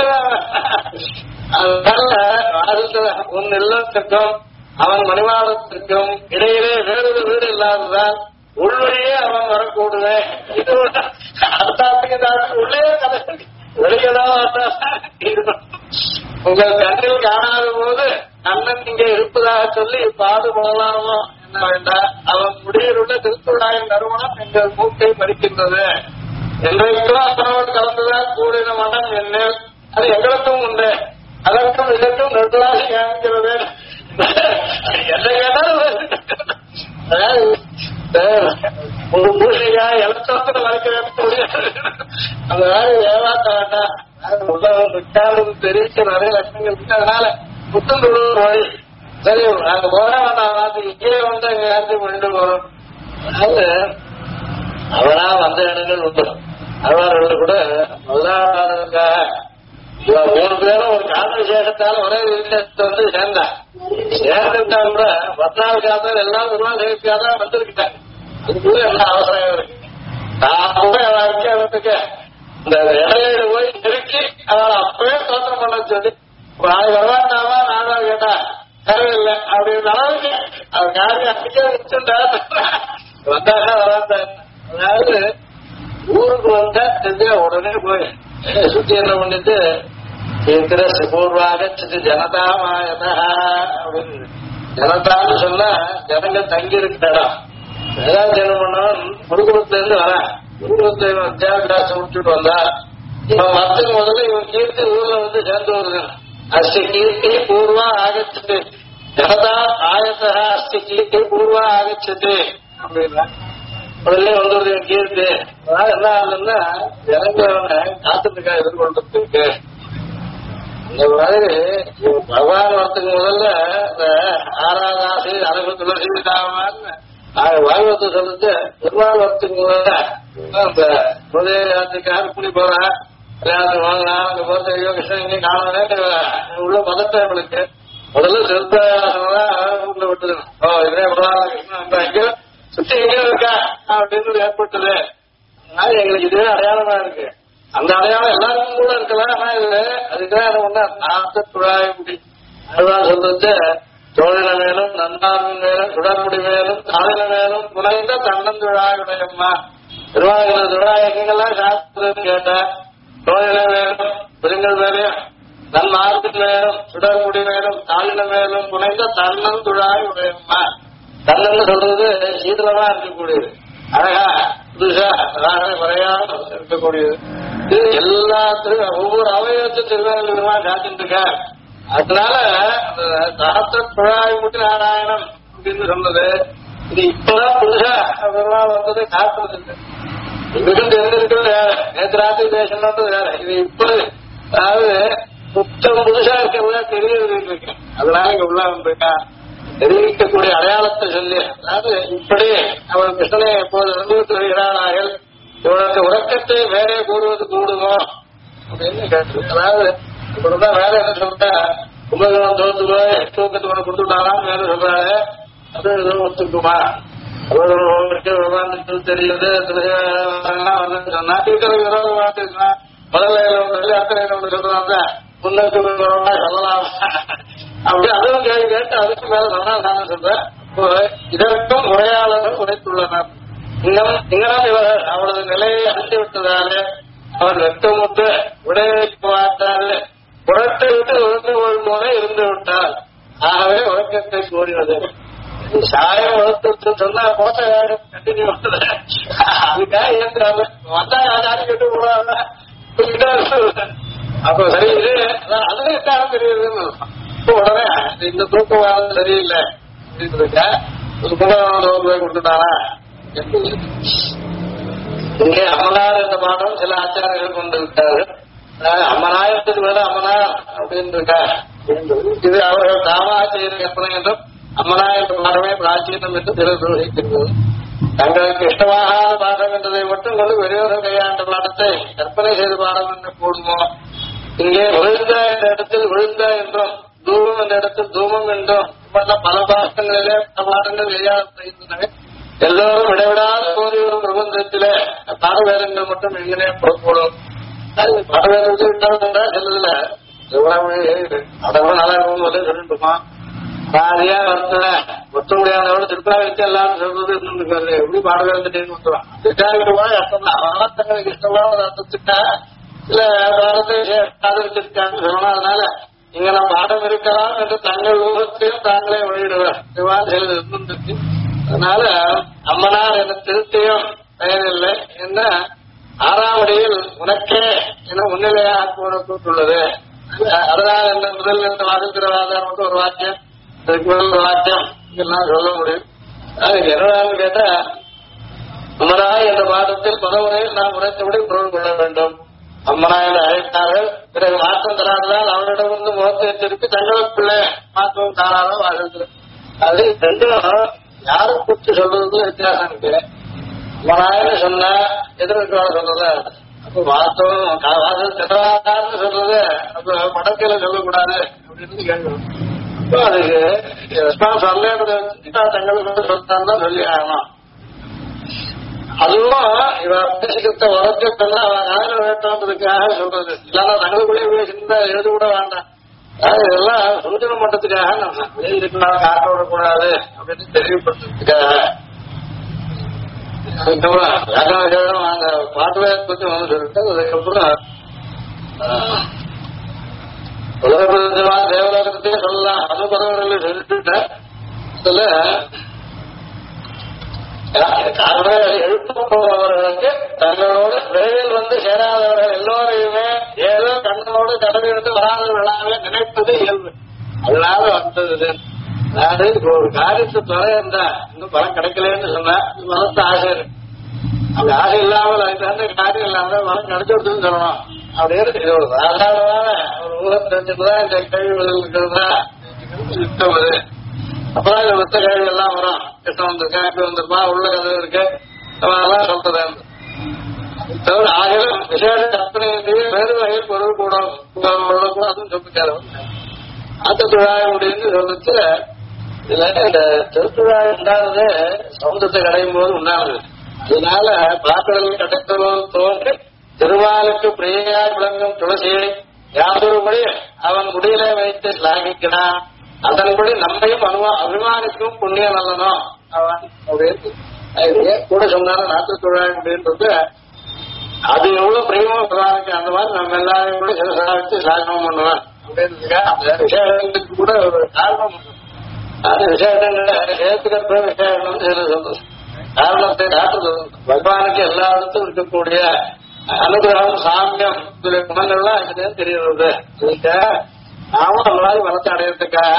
அதனால வாசத்துல உன் இல்லத்திற்கும் அவன் மணிமாடத்திற்கும் இடையிலே வேறொரு வீடு இல்லாததால் உள்வழியே அவன் வரக்கூடுவேன். இது அர்த்தாத்துக்கு உள்ளே கதை வெளியதான் உங்கள் கண்ணில் காணாத போது அண்ணன் இங்கே இருப்பதாக சொல்லி பாடுபடலாமோ என்ன வேண்டாம். அவன் முடியிலுள்ள திருத்துழாயின் நறுமணம் எங்கள் மூக்கை மறிக்கின்றது. என்றைக்கும் அவனோடு கலந்துதான் கூடின மனம் என்ன அது எங்களுக்கும் உண்டு. அதற்கும் இதற்கும் நெடுவாசி காமிக்கிறது. என்ன கேட்டாலும் ஒரு பூசையா எலக்ட்ரோத்துல வளர்க்க முடியாது. அந்த மாதிரி ஏமாத்த வேண்டாம். தெரிவிக்க நிறைய லட்சங்கள் இருக்கு. அதனால புத்தந்தொழு வழி சரி நாங்க போக வேண்டாம். இங்கே வந்து அங்க யாருக்கும் கொண்டு போறோம். அதனால அவரா வந்த இடங்கள் உண்டு. அவர்கள் கூட முதலாளருக்காக 3 பேரும் ஒரு கால விசேஷத்தால ஒரே விசேஷத்தை வந்து சேர்ந்தாங்க. சேர்ந்துட்டா கூட 10 காலத்தில் எல்லாம் நிர்வாகத்துக்காக தான் வந்திருக்கிட்டாங்க. அதுக்குள்ள என்ன அவசரம் இருக்கு. நான் கூட அடிக்கிறதுக்கு இந்த இடையில போய் நெருக்கி அவளை அப்பவே தோற்றம் பண்ண சொல்லி நாளைக்கு வரவாட்டாமா நானும் கேட்டா தேவையில்லை அப்படின்னு அளவுக்கு அவன் யாரையும் அடிக்க வச்சுட்டா வந்தாக்கா வராட்டாங்க. அதாவது ஊருக்கு வந்தா தெரிஞ்ச உடனே போய் சுத்தி என்ன பண்ணிட்டு இருக்கிற பூர்வாக ஜனதா மாயதா அப்படின்னு ஜனதான்னு சொன்னா ஜனங்கள் தங்கி இருக்கிற இடம். ஏதாவது என்ன பண்ணவன் குருகுலத்துல இருந்து வரேன். குருகுலத்தை வித்தியாசம் முடிச்சுட்டு வந்தா இவன் மரத்துக்கு முதல்ல இவன் கீர்த்தி ஊர்ல வந்து சேர்ந்து வருது. அஸ்தி கீர்த்தி பூர்வா ஆகச்சது ஜனதா ஆயத்தா அஸ்தி கீர்த்தி பூர்வா ஆகச்சது அப்படின்னா முதல்ல வந்துருது கீர்த்தி. அதனால என்ன ஆகுதுன்னா இறங்குறவனை காத்துட்டுக்கா எதிர்கொள்றதுக்கு இந்த மாதிரி பகவான் வரத்துக்கு முதல்ல இந்த 6வது ஆசை அழகு துளசி தாமான்னு வாயுவத்தை சொல்லிட்டு பெருமாள் வரத்துக்கு முதல்ல இந்த முதலாத்துக்காக கூடி போறேன் கல்யாணத்துக்கு வாங்கலாம் அங்க போறது ஐயோ கிருஷ்ணன் இங்கே காணவே உள்ள பதட்டம் இவளுக்கு முதல்ல செலுத்த ஊர்ல விட்டுது. இதே கிருஷ்ணன் எங்கேயோ சுத்தி எங்கேயோ இருக்கா அப்படின்னு ஏற்பட்டது. அதனால எங்களுக்கு இதுவே அடையாளமா இருக்கு. அந்த அடையாளம் எல்லாருக்கும் கூட இருக்கலாம். ஆனா இது அதுக்காக ஒண்ணு நாத்த துழாய்முடி அதுதான் சொல்றது. தோழில மேலும் நன்னாரின் மேலும் சுடர்முடி மேலும் தாழில மேலும் புனைந்த தன்னந்துழாயுடையம்மா திருவாரூர துழாய் எங்கெல்லாம் சாஸ்திரன்னு கேட்ட தோழில மேலும் பெருங்கள் மேலும் நன்மார்பின் மேலும் சுடர்முடி மேலும் தாழில மேலும் புனைந்த தன்னந்துழாயுடையம்மா. தன்னன்னு சொல்றது சீதளமா இருக்கக்கூடியது, அழகா புதுசா குறையாம இருக்கக்கூடியது. இது எல்லாத்திலும் ஒவ்வொரு அவயவத்தையும் திருவாரூரமா சாத்திட்டு இருக்க. அதனால அந்த சாஸ்திர துழாய் முட்டி நாராயணம் அப்படின்னு சொன்னது இது இப்பதான் புதுசா பெருமாள் வந்தது காட்டுறது இல்லை. இதுக்கும் தெரிஞ்சிருக்கிறது வேற, நேற்று ராத்திரி பேசணுன்றது வேற. இது இப்படி அதாவது புத்தம் புதுசா இருக்கிறதா தெரியுது இருக்கு. அதனால இங்க உள்ள வந்திருக்கா தெரிவிக்கக்கூடிய அடையாளத்தை சொல்லி அதாவது இப்படி அவள் கிருஷ்ணனை எப்போது அனுபவித்து வருகிறார்கள் இவனுக்கு உறக்கத்தை வேறே கூடுவது கூடுமோ அப்படின்னு கேட்டு. அதாவது இப்படிதான் வேற என்ன சொல்ற கும்பகோணம் தோத்து போய் தூக்கத்துக்கு ஒன்று கொடுத்துட்டாரான்னு வேற சொல்றாரு. அது ஒத்துக்குமா விமானத்துக்கு தெரியுது சொன்னா டீச்சருக்கு விரோத வார்த்தை முதல்ல அத்தனை ஒன்று சொல்றாங்க முன்னூத்தி சொல்லலாம் அப்படி அதுவும் கேள்வி கேட்டு அதுக்கு மேல சொன்னா சொல்றேன். இதற்கும் உரையாளர்கள் உரைத்துள்ளனர். இங்கனம் இவர் அவரது நிலையை அழித்து விட்டதாலே அவர் வெட்டமுட்டு விடையைக்கு பார்த்தாரு புறத்தை விட்டு உறந்து கொள்ளும் இருந்து விட்டார். ஆகவே உறக்கத்தை கூறினது. சாயம் வளர்த்து சொன்னா போட்ட கண்டினியூ வந்தது. அதுக்காக ஏற்றாங்க வந்தா யாரும் கெட்டு போடாத அப்ப சரி இது அதுல காரணம் தெரியுதுன்னு உடனே இந்த தூக்கம் சரியில்லை அப்படின்றதுக்கா போய் கொடுத்துட்டாரா. இங்கே அம்மனார் என்ற பாடம் சில ஆச்சாரங்கள் கொண்டு விட்டார்கள். அம்மனாயிரத்துக்கு மேல அம்மனார் அப்படின்னு இருக்கா. இது அவர்கள் தாமாக செய்த கற்பனை என்றும் அம்மனா என்ற பாடமே பிராச்சீனம் என்று திறந்து தங்களுக்கு இஷ்டமாக பாடம் என்றதை மட்டும் கொண்டு பெரியவர்கள் கையாண்ட பாடத்தை கற்பனை செய்து பாடம் என்று கூடுமோ. இங்கே விழுந்த என்ற இடத்தில் விழுந்த என்றும் தூமம் என்ற இடத்தில் தூமம் என்றும் பல பாடங்களிலே பல பாடங்கள் கையாளப்படுகின்றன. எல்லோரும் இடைவிடாத கோரிவரும் பிரபந்தத்திலே பாடவேதங்கள் மட்டும் எங்கனே புறப்படும். பாடவேதத்தில் விட்டால் செல்லல அதெல்லாம் நல்லா இருக்கும் போது சொல்லிட்டுமா பாதியா வரத்துல ஒத்த முடியாதவங்க திருப்பா வச்சு எல்லாரும் சொல்றது இருந்துருக்காரு. எப்படி பாடவேதத்திட்டேன்னு வந்துடும். அதுக்காக அர்த்தம் தான் அவெல்லாம் தங்களுக்கு இஷ்டமான ஒரு அர்த்தத்துக்கா இல்ல பாடத்தை ஆதரிச்சிருக்கான்னு சொல்லணும். அதனால இங்க நம்ம பாடம் இருக்கலாம் என்று தங்கள் ஊகத்தையும் தாங்களே வெளியிடுவார் இருந்துருக்கு. அதனால அம்மனார் என திருத்தியும் பெயரில்லை என்ன 6ஆம் அடியில் உனக்கே என முன்னிலையாக கூறப்பட்டுள்ளது. அதனால் என்ற முதல் என்ற வாதிக்கிறவாதார் மட்டும் ஒரு வாக்கியம் அதுக்கு முதல் ஒரு வாக்கியம் இதெல்லாம் சொல்ல முடியும். அதுக்கு என்னடான்னு கேட்டா அம்மனாய் என்ற பாடத்தில் பலமுறையில் நாம் உரைத்தபடி பொருள் கொள்ள வேண்டும். அம்மனாய் என்று அழைத்தார்கள். பிறகு மாற்றம் தராததால் அவரிடமிருந்து முகத்தை திருப்பி தங்களுக்குள்ளே மாற்றம் தாராளோ வாழ்கிறது. அது ரெண்டும் யாரும் கூப்பிட்டு சொல்றதுக்கு வித்தியாசம் இருக்கு. அம்மனாயின்னு சொன்னா எதிர்க்க சொல்றது அப்ப வாசம் திட்டவாதான்னு சொல்றது அப்ப மடக்கையில சொல்லக்கூடாது அப்படின்னு கேட்கணும். அதுக்கு ரெஸ்பான்ஸ் வரலன்றத தங்களுக்கு சொல்லிதான் சொல்லி ஆகணும். அதுவும் இவ பேசிக்கிட்ட உரத்தெல்லாம் அவன் காதல வேண்டாம்ன்றதுக்காக சொல்றது. இல்லன்னா தங்களுக்குள்ளே பேசியிருந்தா எழுத கூட வேண்டாம். இதெல்லாம் சூச்சன மட்டத்துக்காக நம்ம வெளியிருக்கா காட்ட விடக்கூடாது அப்படின்னு தெளிவுபடுத்துறதுக்காக அந்த பாட்டுவே பத்தி வந்து சொல்லிட்டு அதுக்கப்புறம் தேவலோகத்தையே சொல்லலாம். அது பரவாயில்ல சொல்லிட்டு அதுல எழுப்பவர்களுக்கு தங்களோட விரைவில் வந்து சேராதவர்கள் எல்லோரையுமே ஏதோ கண்ணனோடு கடமை எடுத்து வராதவர்களாக நினைப்பது இயல்பு. அதனால வந்தது. அதாவது இப்போ ஒரு காரியத்தை துறை இருந்தா இன்னும் பலம் கிடைக்கலன்னு சொன்னா மனசு ஆசை இருக்கு. அப்படி ஆசை இல்லாமல் அதுக்கு அந்த காரியம் இல்லாமல் மனம் கிடைச்சிடுதுன்னு சொல்லணும். அப்படின்னு இது ஒரு சாதாரணமான ஒரு ஊரம் தெரிஞ்சுட்டுதான் இந்த கேள்விகள் இருக்கிறதா யுத்தம். அப்பதான் இந்த மத்த கேள்வி எல்லாம் வரும். கிருஷ்ணன் வந்திருக்கேன் எப்படி வந்திருப்பா உள்ள கதை இருக்கு அதெல்லாம் சொல்றது. தவிர ஆகிலும் விசேஷ கற்பனை வேறு வகையில் பொருள் கூட அதுவும் சொல்லிக்காரு. ஆத்த துழாய முடியும்னு சொல்லிச்சு. இதுல இந்த திருத்துழாய் உண்டானது சமுதிரத்தை கடையும் போது உண்டானது. அதனால பாத்திரங்கள் கிடைத்தவன் தோன்றி திருமாலுக்கு பிரியாய் விளங்கும் துளசியை யாதொருபடி அவன் முடியிலே வைத்து ஸ்லாகிக்கிறான். அதன்படி நம்மையும் அபிமானிக்கும் புண்ணிய நல்லனோ அவன் அப்படின்னு கூட சொன்னாலும் நாட்டு தொழிலாளி அப்படின்றது அது எவ்வளவு பிரியமோ பிரதானுக்கு அந்த மாதிரி நம்ம எல்லாரையும் கூட சில வச்சு சாகனம் பண்ணுவேன் அப்படின்றதுக்காக அந்த விசேஷத்துக்கு கூட ஒரு காரணம். அது விசேஷங்களை ஏற்றுக்கிற விசேஷம் சில சொல்றது காரணத்தை காட்டுறது. பகவானுக்கு எல்லா இடத்தும் இருக்கக்கூடிய அனுகிரகம் சாமியம் குணங்கள்லாம் இதுல தெரியுறது. இதுக்கு நாமும் அந்த மாதிரி வளர்ச்சி அடையிறதுக்காக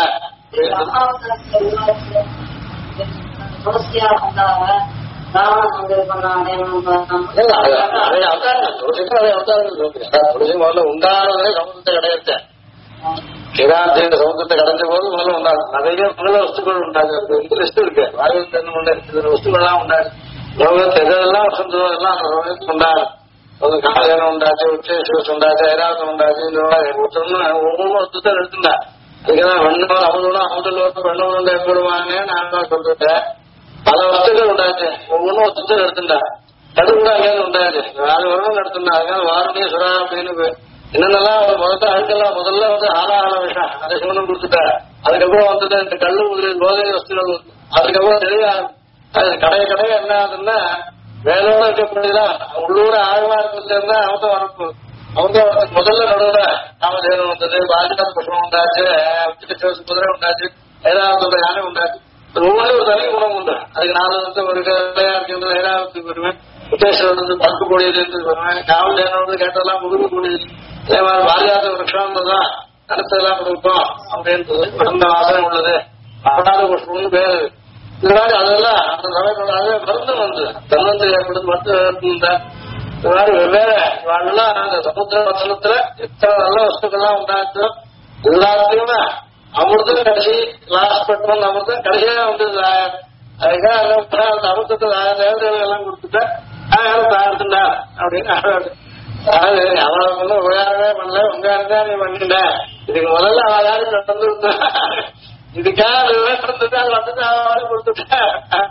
முதல்ல உண்டானதே சமுதிரத்தை கிடையாது. கிராந்திய சமுதிரத்தை கடைஞ்ச போது முதல்ல உண்டாகும். நிறைய முதல வஸ்துக்கள் உண்டாகுது. லிஸ்ட் இருக்கு. வாயு வஸ்துக்கள்லாம் உண்டாது. லோகத்தை எதெல்லாம் வசந்தோ எல்லாம் அந்த லோகத்துக்கு உண்டாகும். காலம் உண்டாச்சு, உச்சேஷம் உண்டாச்சு, ஐராசம் உண்டாச்சு. ஒவ்வொரு வஸ்துத்தை எடுத்துட்டா அதுக்குதான் வெண்ணூர் அமுதோட அமுதலோட வெண்ணூர் எப்படிவாங்க நான் சொல்லிட்டேன். பல வஸ்துக்கள் உண்டாச்சு. ஒவ்வொன்றும் ஒத்துத்தர் எடுத்துட்டா கடுகு அங்கேயிருந்து உண்டாச்சு. 4 வருடம் எடுத்துட்டா. அதனால வாரணி சுறா அப்படின்னு என்னென்னலாம் முதல்ல அழுக்கெல்லாம் முதல்ல ஆளாள விஷயம் அதை சிவனம் கொடுத்துட்டா. அதுக்கப்புறம் வந்தது இந்த கல்லு முதலில் போதை வஸ்துகள். அதுக்கப்புறம் தெரிய கடைய என்ன ஆகுதுன்னா வேலோட இருக்கக்கூடியதான் உள்ளூர ஆழமா இருக்கிறதுல அவங்க வரப்பு அவங்க முதல்ல நடுவுல காமதேவன் வந்தது, பாலிகாத புஷ்பம் உண்டாச்சு, குதிரை உண்டாச்சு, ஏதாவது யானை உண்டாச்சு. ஒவ்வொரு ஒரு தனி குணம் உண்டு. அதுக்கு 4 வருஷம் ஒரு கலையா இருக்கிறது ஏழாவதுக்கு வருவேன், உத்தேசம் வந்து பறக்கக்கூடியது வருவேன், காமதேவன் வந்து கேட்டதெல்லாம் முதுகக்கூடியது. அதே மாதிரி பாலிகாத விரக்ஷம் தான் அடுத்ததெல்லாம் கொடுப்போம் அப்படின்றது அந்த வாசனை உள்ளது. பாடாத புஷ்பம்னு பேரு. இந்த மாதிரி அதெல்லாம் அந்த சமயத்தோட மருந்து வந்து தன்வந்திரி ஏற்படுத்தி மருந்து இந்த மாதிரி வெவ்வேறு வாழ்லாம் அந்த சமுத்திர வசனத்துல எத்தனை நல்ல வஸ்துக்கள்லாம் உண்டாச்சு. எல்லாத்தையுமே அமிர்தம் கடைசி லாஸ்ட் பட்டம் அமிர்தம் கடைசியா வந்து அதுக்காக அந்த அமிர்தத்துல தேவதைகள் எல்லாம் கொடுத்துட்டேன் தாழ்த்துண்டா அப்படின்னு அதாவது அவளுக்கு வந்து உபகாரமே பண்ணல, உங்க நீ பண்ணிட்ட. இதுக்கு முதல்ல அவ யாரும் நடந்து இதுக்காக நடந்துட்டு அது வந்துட்டு அவளை கொடுத்துட்டேன்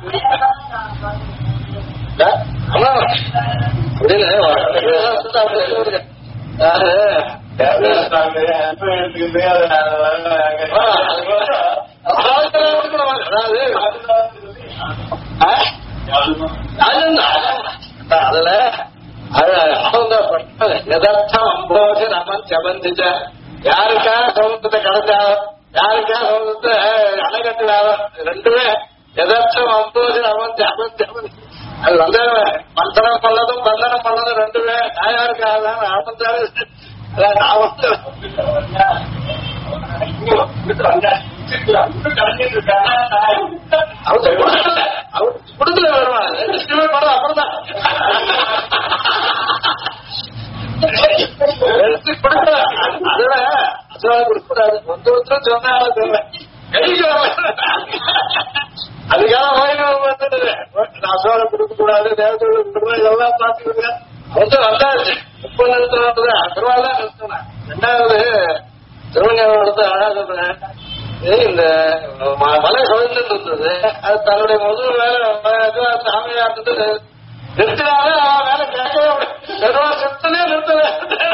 அதுல எதார்த்தம் அம்போது நமன் சபந்திச்ச யாருக்காக சமுத்திரத்தை கிடைச்சா யாருக்காக சமுத்திரத்தை அணை கட்டினாரோ ரெண்டுமே எதார்த்தம் அம்போது நமன் சபந்தி. அது வந்து மந்தனம் பண்ணதும் பந்தனம் பண்ணதும் ரெண்டுமே யாருக்காக தான் ஆபத்தாரு. கொடுக்கல வருவான் படம் அப்புறம்தான் எடுத்து கொடுக்கல. அதுல அசோகா கொடுக்கூடாது. ஒருத்தரும் சொன்னாலும் அதுக்காக வந்துடுது. அசோகா கொடுக்க கூடாது, தேவத்தோடு கொடுக்கணும், இதெல்லாம் பார்த்துக்கிட்டு வந்து வந்தாச்சு. 30 நிறுத்தம் அப்புறமா தான் நிறுத்தினேன். 2வது திருவண்ணாமலை அழகா சொல்றேன். இந்த மலை குழந்தை இருந்தது, அது தன்னுடைய முதல் வேலை சாமியார்த்து நிறுத்தினாலும் வேலை கேட்கவே சித்தனே நிறுத்தல.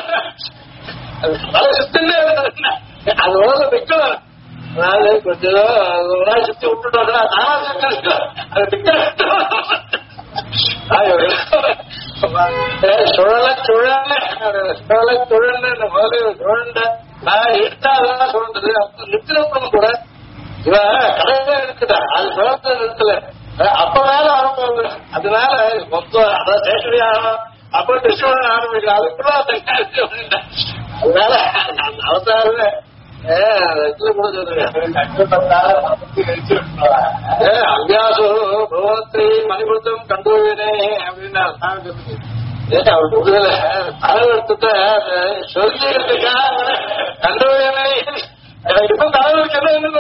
மலை சித்தனே இருந்தது. அது முதல்ல நிக்கல. அதாவது கொஞ்சம் ஒரு நாள் சுத்தி விட்டுட்டோம். நானா சித்த அது நிக்க சுழல சுழல் சுழல சுழல் முதல்ல சுழண்ட நான் எடுத்தா அதெல்லாம் சொல்றது. நிறுத்தினப்படும் கூட இவ கடையில இருக்குதா அது சுழத்த நிறுத்தல. அப்ப வேலை ஆரம்பிச்சு அதனால மொத்தம் அதான் சேஷரி ஆகணும். அப்ப டிஸ்கவுண்ட் ஆரம்பிக்கலாம். அதுக்குள்ள அதனால அவசாரமே அபியாசம் பகவத்தை மணிபுத்தம் கண்டுவினே அப்படின்னா அவர் புதுல தலைவர்த்தத்தை சொல்லிக்கிறதுக்காக கண்டுவினை இப்ப தலைவருக்கு என்ன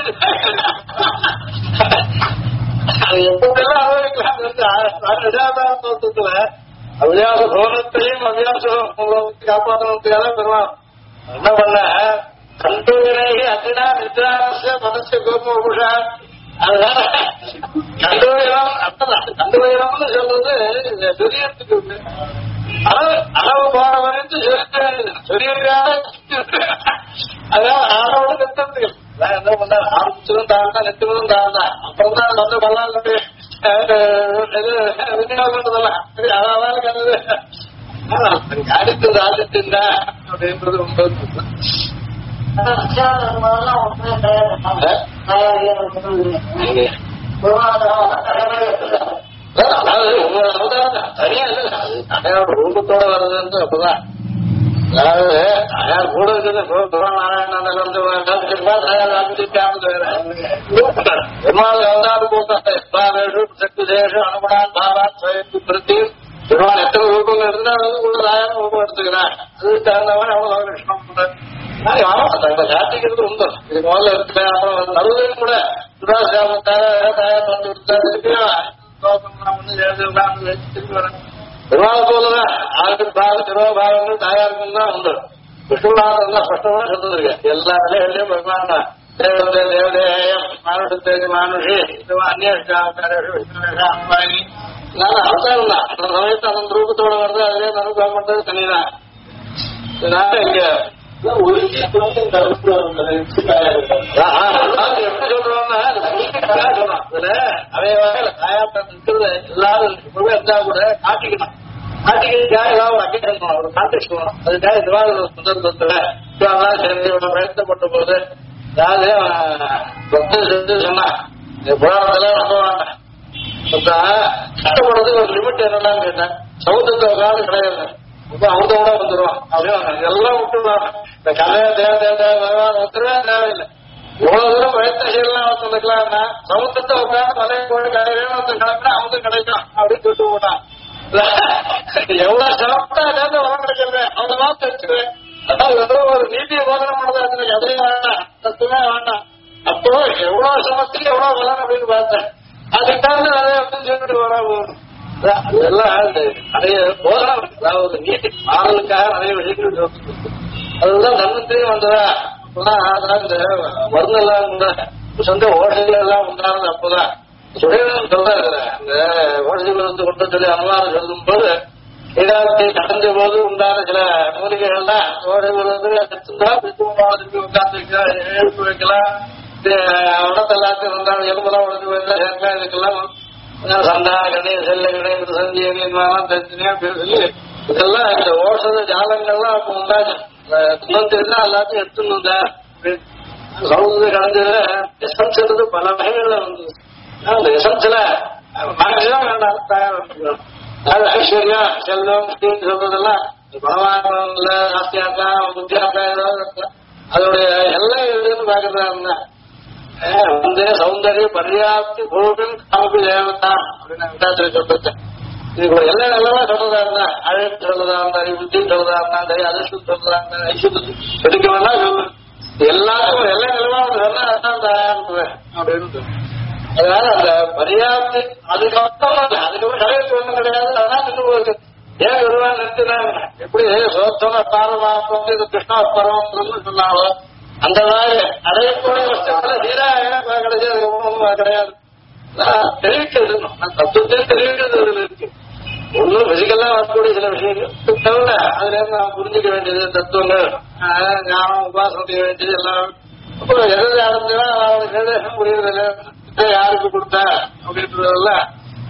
அது எப்பெல்லாம் அனுபவிக்கலாம். தோட்டத்துல அபியாச பகவத்தையும் அபியாசம் காப்பாற்றணுக்காக பெறுவான். என்ன பண்ண கண்டுவினை அத்தினா நித்ராச மனசு கோபுஷா. அதனால கண்டுவயம் அப்பதான் கண்டுவயம்னு சொல்றது சரியத்துக்கு அளவு போன வரைக்கும் சொல்லியிருக்காங்க. அதான் ஆளோட நிறுத்தத்துக்கு என்ன பண்ண ஆரம்பிச்சதும் தாழ்ந்தா நிறுத்ததும் தாழ்ந்தா. அப்புறம் தான் வந்து பல்லாண்டு விநியோகம்ன்றதெல்லாம் அதான் கருது அடுத்தது ஆதித்தின்டா அப்படின்றது ரொம்ப அதாவது ஒவ்வொரு அவதாரம் தனியா இல்ல. அடையாள ரூபத்தோட வர்றதுன்னு அப்பதான். அதாவது அடையாள கூட இருக்குது நாராயணன் அவதாரம் போட்டாரு சக்தி தேசம் அனுகுணான் பாவான் சுயத்து பிரதி பெருமாள் எத்தனை ரூபம் இருந்தா வந்து கூட ராயண ரூபம் எடுத்துக்கிறான். அதுக்கு தகுந்தவன் அவ்வளவு லட்சணம் தங்களை காட்டிக்கிறது உண்டு. இதுக்கு முதல்ல இருக்கு. அப்புறம் நடுவில் கூட சுராசாமத்தார தயார் வந்து திருப்பி வரேன். பெருமாள் போலதான் ஆறு பாக திருவாபாகங்கள் தயாருக்கும் தான் உண்டு. விஷ்ணுநாதன் தான் ஸ்பஷ்டமா சொல்லிருக்கு. எல்லா நிலைகளையும் பெருமாள் தேவதே தேவதேயம் மானுஷத்தேஜ மானுஷி இது அந்நியாயி நான் அவதாரம் தான் அந்த சமயத்தை அந்த ரூபத்தோட வருது அதுவே அனுபவம் பண்றது தனிதான். இதனால இங்க எப்படி சொல்றோம்னா அதுல அதே வகையில தாயாட்டம் இருக்கிறது எல்லாரும் இருந்தா கூட காட்டிக்கணும். காட்டிக்கிறதுக்காக ஏதாவது ஒரு அக்கேஷன் ஒரு கான்டெக்ட் வேணும். அதுக்காக ஏதாவது ஒரு சந்தர்ப்பத்துல சேர்ந்து பிரயத்தப்பட்ட போது அதாவது செஞ்சு சொன்னா புராணத்துல நம்புவாங்க. கஷ்டப்படுறதுக்கு ஒரு லிமிட் என்னன்னு கேட்டேன். சமுத்திரத்தை உட்காந்து கிடையாது ரொம்ப அமுதோட வந்துடும் அப்படின்னு எல்லாம் விட்டுருவாங்க. இந்த கதையை ஒருத்தரவே தேவையில்லை. இவ்வளவு தூரம் பிரயத்ன செய்யலாம் வந்துக்கலாம்னா சமுத்திரத்தை உட்காந்து மலை போய் கடையில வந்து கிளம்பினா அமுதம் கிடைக்கும் அப்படின்னு சொல்லிட்டு போட்டான். எவ்வளவு சிறப்பா ஏதாவது வளம் கிடைக்கிறது அவ்வளவுதான் தெரிஞ்சுக்கிறேன். அதாவது ஒரு நீதியை போதனை பண்ணதான் எதையும் வேண்டாம் தத்துவமே வேண்டாம். அப்போ எவ்வளவு சமத்துக்கு எவ்வளவு வளம் அப்படின்னு பார்த்தேன். அதுக்காக அதை அப்படின்னு சொல்லிட்டு வர எல்லாம் நிறைய போதனம் அதாவது நீதி மாறலுக்காக நிறைய விஷயங்கள் அதுதான் தன்னத்தையும் வந்ததா அப்பதான் இந்த மருந்தெல்லாம் கூட சொந்த ஓட்டைகள் எல்லாம் உண்டானது. அப்போதான் சுடையன் சொல்றாரு அந்த ஓட்டைகள் வந்து கொண்டு சொல்லி அனுமானம் சொல்லும் போது ஈடாத்தை கடந்த போது உண்டான சில மூலிகைகள்லாம் ஓடைகள் வந்து எடுத்துருந்தா திருப்பி உட்காந்து வைக்கலாம் எழுப்பு வைக்கலாம். உடத்தெல்லாத்தையும் இருந்தாலும் எலும்பெல்லாம் உடஞ்சு போயிருந்தா சேர்க்கலாம். இதுக்கெல்லாம் சந்தா கணேச செல்ல கணேச சந்தியெல்லாம் தெரிஞ்சுனே சொல்லி இதெல்லாம் இந்த ஓசத ஜாலங்கள்லாம் அப்ப உண்டாச்சு. துன்பம் எல்லாத்தையும் எடுத்துன்னு சவுந்து கடந்ததுல எசன்ஸ் பல வகைகள்ல வந்தது. அந்த எசன்ஸ்ல மனசுதான் வேண்டாம் தயாரிக்கணும். அது ஐஸ்வர்யம் செல்வம் சொல்றதெல்லாம் பலவான்ல ஜாஸ்தியாக்கா புத்தியாக்கா ஏதாவது அதோடைய எல்லாம் எதுன்னு பாக்குறதா இருந்தேன். வந்து சௌந்தரிய பர்யாப்தி பூமின் காமபி தேவதா அப்படின்னு விட்டாத்திரி சொல்றது. இதுக்கு ஒரு எல்லா நல்லவா சொல்றதா இருந்தா அழகு சொல்றதா இருந்தா புத்தி சொல்றதா இருந்தா அதிர்ஷ்டம் சொல்றதா இருந்தா ஐஸ்வர்யம் எடுக்க வேணா சொல்லு எல்லாருக்கும் எல்லா நிலவா சொன்னா தயார் அப்படின்னு. அதனால அந்த பரியாப்தி அதுக்கப்புறம் அதுக்கப்புறம் கடைக்கு ஒண்ணும் கிடையாது. அதனால இன்னும் ஒரு ஏன் வருவான் நிறுத்தினாங்க. எப்படி சோத்தன பாரமாப்பம் இது கிருஷ்ணா பரவம் சொன்னாலும் அந்த மாதிரி அடையக்கூடிய வருஷத்துல சீராக கிடையாது கிடையாது. தெரிவிக்கிறது தத்துவத்தை தெரிவிக்கிறது இருக்கு. ஒன்னும் பிசிக்கலா வரக்கூடிய சில விஷயங்கள் தவிர அதுல இருந்து நாம் புரிஞ்சுக்க வேண்டியது தத்துவங்கள் ஞானம் உபாசனம் செய்ய வேண்டியது எல்லாம் எதை அடைஞ்சா அவனுக்கு புரியுறதில்ல யாருக்கு கொடுத்தா அப்படின்றதெல்லாம்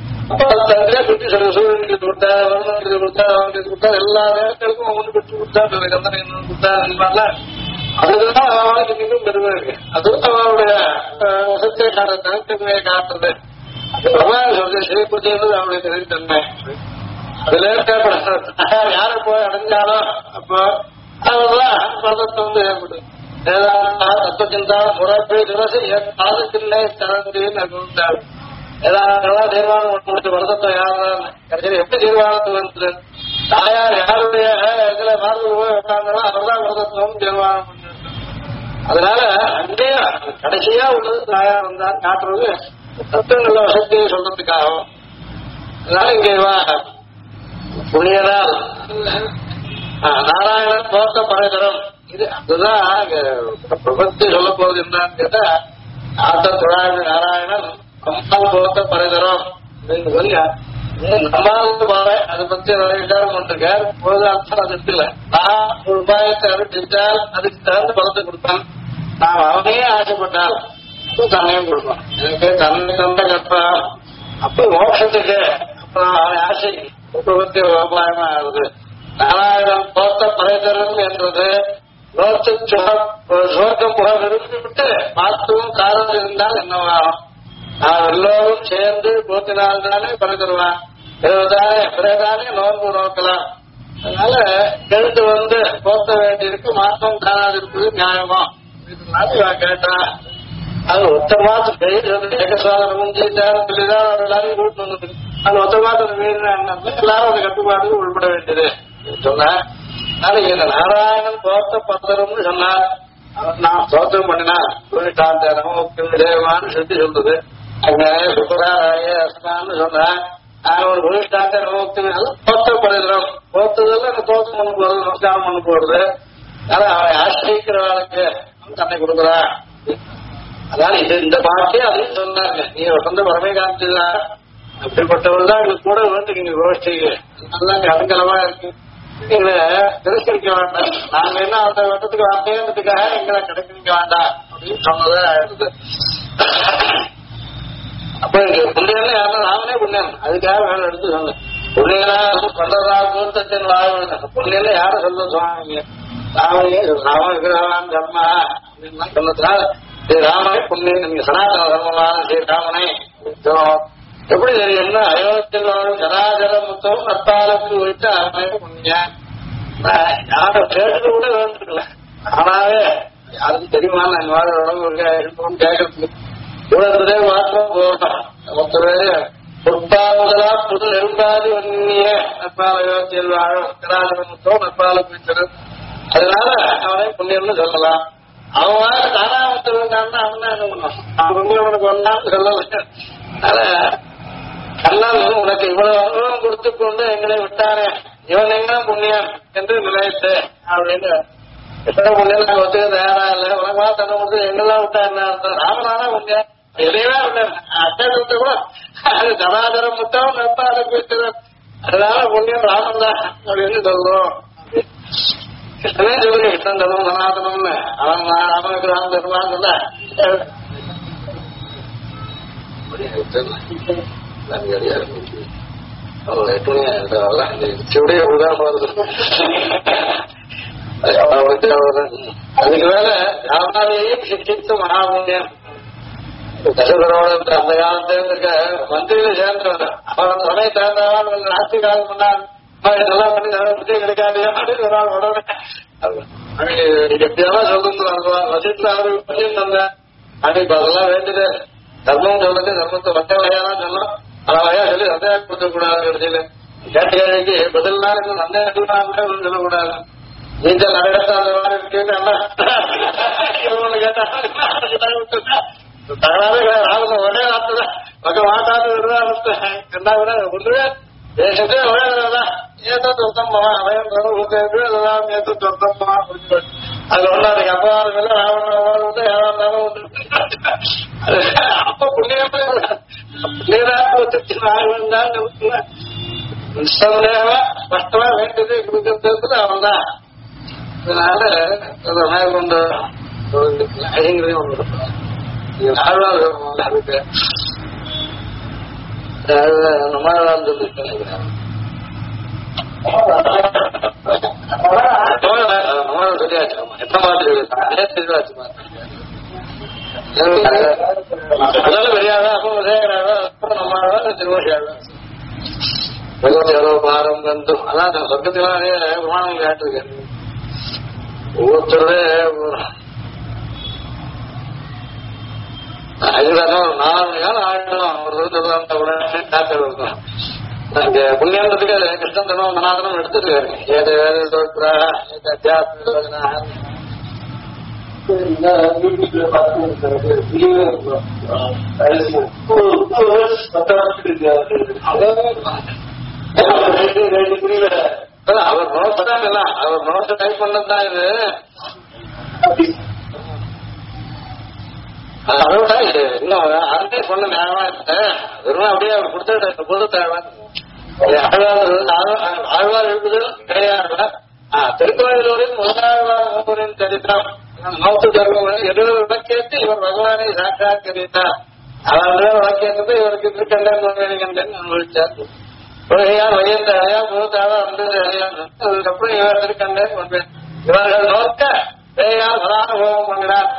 சுற்றி சில சூழ்நிலைக்கு கொடுத்தா வருமானத்துக்கு கொடுத்தா அவனுக்கு கொடுத்தா எல்லா நேரங்களுக்கும் அவனுக்கு பெற்று கொடுத்தா கந்தனை கொடுத்தா அந்த மாதிரிலாம் அதுதான் அவனுக்கு மிகவும் பெருமை இருக்கு. அதுவும் அவனுடைய வசத்தை காட்டுறது தனித்தன்மையை காட்டுறது சொல்ற செய்யப்படுது அவனுடைய தனித்தன்மை. அதுல யார போய் அடைஞ்சாலும் அப்போ அதெல்லாம் பதத்தை வந்து ஏற்படுது. தத்துவச்சிந்தா முறைப்பை துரசி காலத்தில்லை தரந்தின்னு அறிவித்தார். ஏதாவது தீர்மானம் முடிச்ச வருதத்தை யாருதான் கடைசியில் எப்படி தீர்மானத்துக்கு வந்து தாயார் யாருடைய இதுல மார்பு போய் உட்கார்ந்தாலும் அவர்தான் வருதத்துவம் தீர்மானம் பண்ணி. அதனால அங்கேயே கடைசியா உள்ளது தாயார் வந்தார் காட்டுறது தத்துவங்கள வசதியை சொல்றதுக்காகவும். அதனால இங்க புண்ணியனால் நாராயணன் போக்க படைதரம் இது அதுதான் பிரபத்தி சொல்ல போகுது என்னன்னு கேட்டா ஆத்த தொழாவி நாராயணன் போக்க படைதரம் அப்படின்னு சொல்லி நம்மாவது பாரு அதை பத்தி நிறைய விசாரம் பண்ணிருக்காரு. பொழுது அர்த்தம் அது இருக்குல்ல. நான் ஒரு உபாயத்தை அனுப்பிச்சால் அதுக்கு தகுந்த பலத்தை கொடுத்தான். நாம் அவனையே ஆசைப்பட்டால் தன்னையும் கொடுப்பான். எனக்கு தன்னை தந்த கற்பான் அப்ப மோட்சத்துக்கு அப்புறம் அவனை ஆசை பிரபத்தி உபாயமா ஆகுது. நாராயணன் போத்த படைதரம் என்றது சுவர்க்கம் புக விரும்பி விட்டு பார்த்தும் காரணம் இருந்தால் என்னவாகும். நாம் எல்லோரும் சேர்ந்து போத்தினால்தானே படைதருவான். பிறகுதானே நோன்பு நோக்கலாம். அதனால எழுந்து வந்து போத்த வேண்டியிருக்கு மாற்றம் காணாது இருப்பது நியாயமா கேட்டா அது ஒத்த மாதம் ஏகசாதனம் முடிஞ்சாலும் சொல்லிதான் எல்லாரையும் கூட்டு வந்துட்டு அது ஒத்த மாதம் மீறினா எல்லாரும் அந்த கட்டுப்பாடுக்கு உள்பட வேண்டியது சொன்ன. நாளைக்கு இந்த நாராயணன் போத்த பத்திரம்னு சொன்னார். நான் சோத்திரம் பண்ணினா தேவான்னு சொல்லி சொல்றது. அங்க சுப்பராயன்னு சொன்னேன். நாங்க ஒரு குருஷ்டாந்த போத்தப்படுகிறோம். போத்ததெல்லாம் அந்த தோட்டம் பண்ண போறது நமஸ்காரம் பண்ண போறது. அதனால அவனை ஆசிரியக்கிறவனுக்கு தன்னை கொடுக்குறான் அதனால இந்த பாட்டே அதையும் சொன்னாங்க. நீ வசந்த பரமே காமிச்சுதான் அப்படிப்பட்டவள் தான் எங்களுக்கு கூட வந்து நீங்க கோஷ்டிக்கு நல்லா அலங்கலமா இருக்கு, எங்களை திரஸ்கரிக்க வேண்டாம், நாங்க என்ன அந்த வட்டத்துக்கு வார்த்தைன்றதுக்காக எங்களை கிடைக்க வேண்டாம் அப்படின்னு சொன்னதா இருந்தது. அப்ப எங்க புண்ணியம் யாரும் ராமனே புண்ணியம், அதுக்காக வேலை எடுத்து சொன்னேன். புண்ணியனா பண்றதா கூத்தத்தின் வாழ்வு புண்ணியம் யாரும் சொல்ல சொன்னாங்க, ராமனே ராம விக்கிரகான் தர்மா அப்படின்னு சொன்னதுனால ஸ்ரீ ராமனே புண்ணியம், நீங்க சனாதன தர்மமான ஸ்ரீ ராமனை எப்படி தெரியும்னா அயோத்தியில் வாழும் ஜனாஜல முத்தம் நத்தாலுக்கு வைத்து அவனே புண்ணியம். யாரும் கேட்டது கூட வேண்டிருக்கல, ஆனாவே யாருக்கும் தெரியுமா நான் வாழ உடம்பு இருக்கோம் கேட்கறதுக்கு உலகத்தே மாற்றம் போகணும். ஒருத்தர் பொற்பா முதலா புது நெருங்காது வன்னிய நற்பால் அயோத்தியில் வாழும் ஜனாஜல முத்தம் நற்பாலுக்கு வைத்தது, அதனால அவனே புண்ணியம்னு சொல்லலாம். அவன் தானாமத்திருக்கான்னு அவன் தான் என்ன பண்ணுவான், அவன் புண்ணியவனுக்கு ஒன்னான்னு சொல்லல. அதனால கண்ணன் உனக்கு இவ்வளவு அனுபவம் கொடுத்து கொண்டு எங்களை விட்டானே, இவன் எங்க புண்ணியம் என்று நினைத்து அப்படின்னு எத்தனை புண்ணியம் நாங்க ஒத்துக்க தயாரா இல்லை, உனக்கு தன்னை கொடுத்து எங்கெல்லாம் விட்டா என்ன அர்த்தம், ராமனானா புண்ணியம் எதையுமே விட்ட அச்சத்தை கூட அது சனாதனம் முத்தம் நெப்பாடு போயிட்டு, அதனால புண்ணியம் ராமன் தான் அப்படின்னு சொல்றோம். கிருஷ்ணனே சொல்லுங்க கிருஷ்ணன் தர்மம் சனாதனம்னு, அவன் ராமனுக்கு ராம தர்மான்னு சொல்ல அதுக்கு மேல ராமாவையும் சிக்கித்து மகாபுண்ணியம். தசரரோட அந்த காலத்துல இருக்க மந்திரியில சேர்ந்தவன் அவன் துணை சேர்ந்தவன் ஆட்சி காலம் பண்ணான், இதெல்லாம் பண்ணி புத்தியம் கிடைக்காது அப்படின்னு ஒரு நாள் உடனே எப்படியெல்லாம் சொல்றது வசித்துல அவருக்கு புண்ணியம் தந்தேன் அன்னைக்கு அதெல்லாம் வேண்டியது தர்மம் சொல்றது, தர்மத்தை மற்ற வகையாதான் சொல்லலாம், பல வகையா சொல்லி சந்தேகம் கொடுக்க கூடாது. கடைசியில கேட்ட கேள்விக்கு பதில் நாள் சந்தேகம் சொல்லக்கூடாது. நீச்சல் நடத்த அந்த மாதிரி இருக்கு கேட்டா ராமன் ஒரே வார்த்தைதான் பக்க மாட்டாது கண்டா விட ஒன்றுவே தேசத்தே ஒரேதான் ஏதோ சொத்தம்மா அவன் ஏதோ சொத்தம்மா அதுல ஒன்னாருக்கு அப்பா ராவண யாராலும் அப்ப புண்ணியமே ஸ்பஷ்டமா வேண்டியது கொடுக்கறது அவன் தான். அதனால மேற்கொண்டு ஐயங்களையும் ஒன்று அதுக்கு நம்மளால் சொல்லிருக்கேன் சொல்லியாச்சு எத்தனை மாதிரி அதெல்லாம் பெரியாதா அப்போ உதயகராதா அப்புறம் நம்மளால திருவடியாதா எவ்வளவு பாரம் கந்தும் அதான் சொர்க்கத்திலானே பிரமாணம் கேட்டிருக்கேன். ஒவ்வொருத்தருடைய 5 4 மணி நேரம் ஆயிடும் ஒரு உடனே டாக்டர் இருக்கும். இங்க புண்ணியத்துக்கு கிருஷ்ணன் தர்மம் மனாதனம் எடுத்துருக்காரு. ஏது வேறு தோற்றா ஏது அத்தியாத்ம அவர் நோட்ஸ் அவர் நோட்ஸ் டைப் பண்ணதான் இது. அதோட இது இன்னும் அருந்தே சொன்ன நேரமா வெறும் அப்படியே அவர் கொடுத்த பொது தேவை ஆழ்வார் எழுப்புதல் கிடையாது. திருக்கோயிலூரின் முதலாழ்வாரின் சரித்திரம் நோக்கு தர்மம் எதிர விளக்கேற்று இவர் பகவானை சாட்சாத்கரித்தார். அவர் விளக்கேற்றது இவருக்கு திருக்கண்டன் அனுபவிச்சார். உலகையால் வயந்த அழையா முகத்தாழ வந்தது அழையாது. அதுக்கப்புறம் இவர் திருக்கண்டன் கொண்டேன். இவர்கள் நோக்க வேயால் சதானுபவம் பண்ணுகிறார்.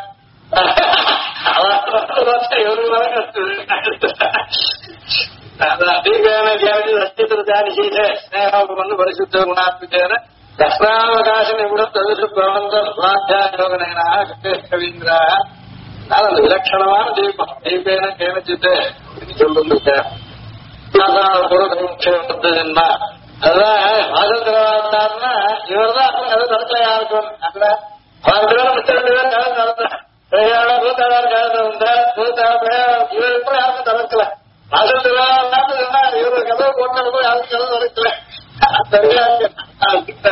పరిశుద్ధ గుణాత్మికేన దక్షిణావకాశ నిపుణ తదుసు ప్రబంధ స్వాధ్యాయోగనైన அந்த விலட்சணமான தீபம் தீபேன கேனச்சிட்டு சொல்லுங்க. அதுதான் வாசல் திறவாருன்னா இவர் தான் அது நடக்கல யாருக்கும் அவர் மிச்சம் 2 பேர் கதை நடந்த பூத்தாளர் கதை இவர் கூட யாருக்கும் நடக்கல. வாசல் திறவாருன்னா இவர் கதவை போட்டு யாருக்கும் கதை நடக்கல. சரியா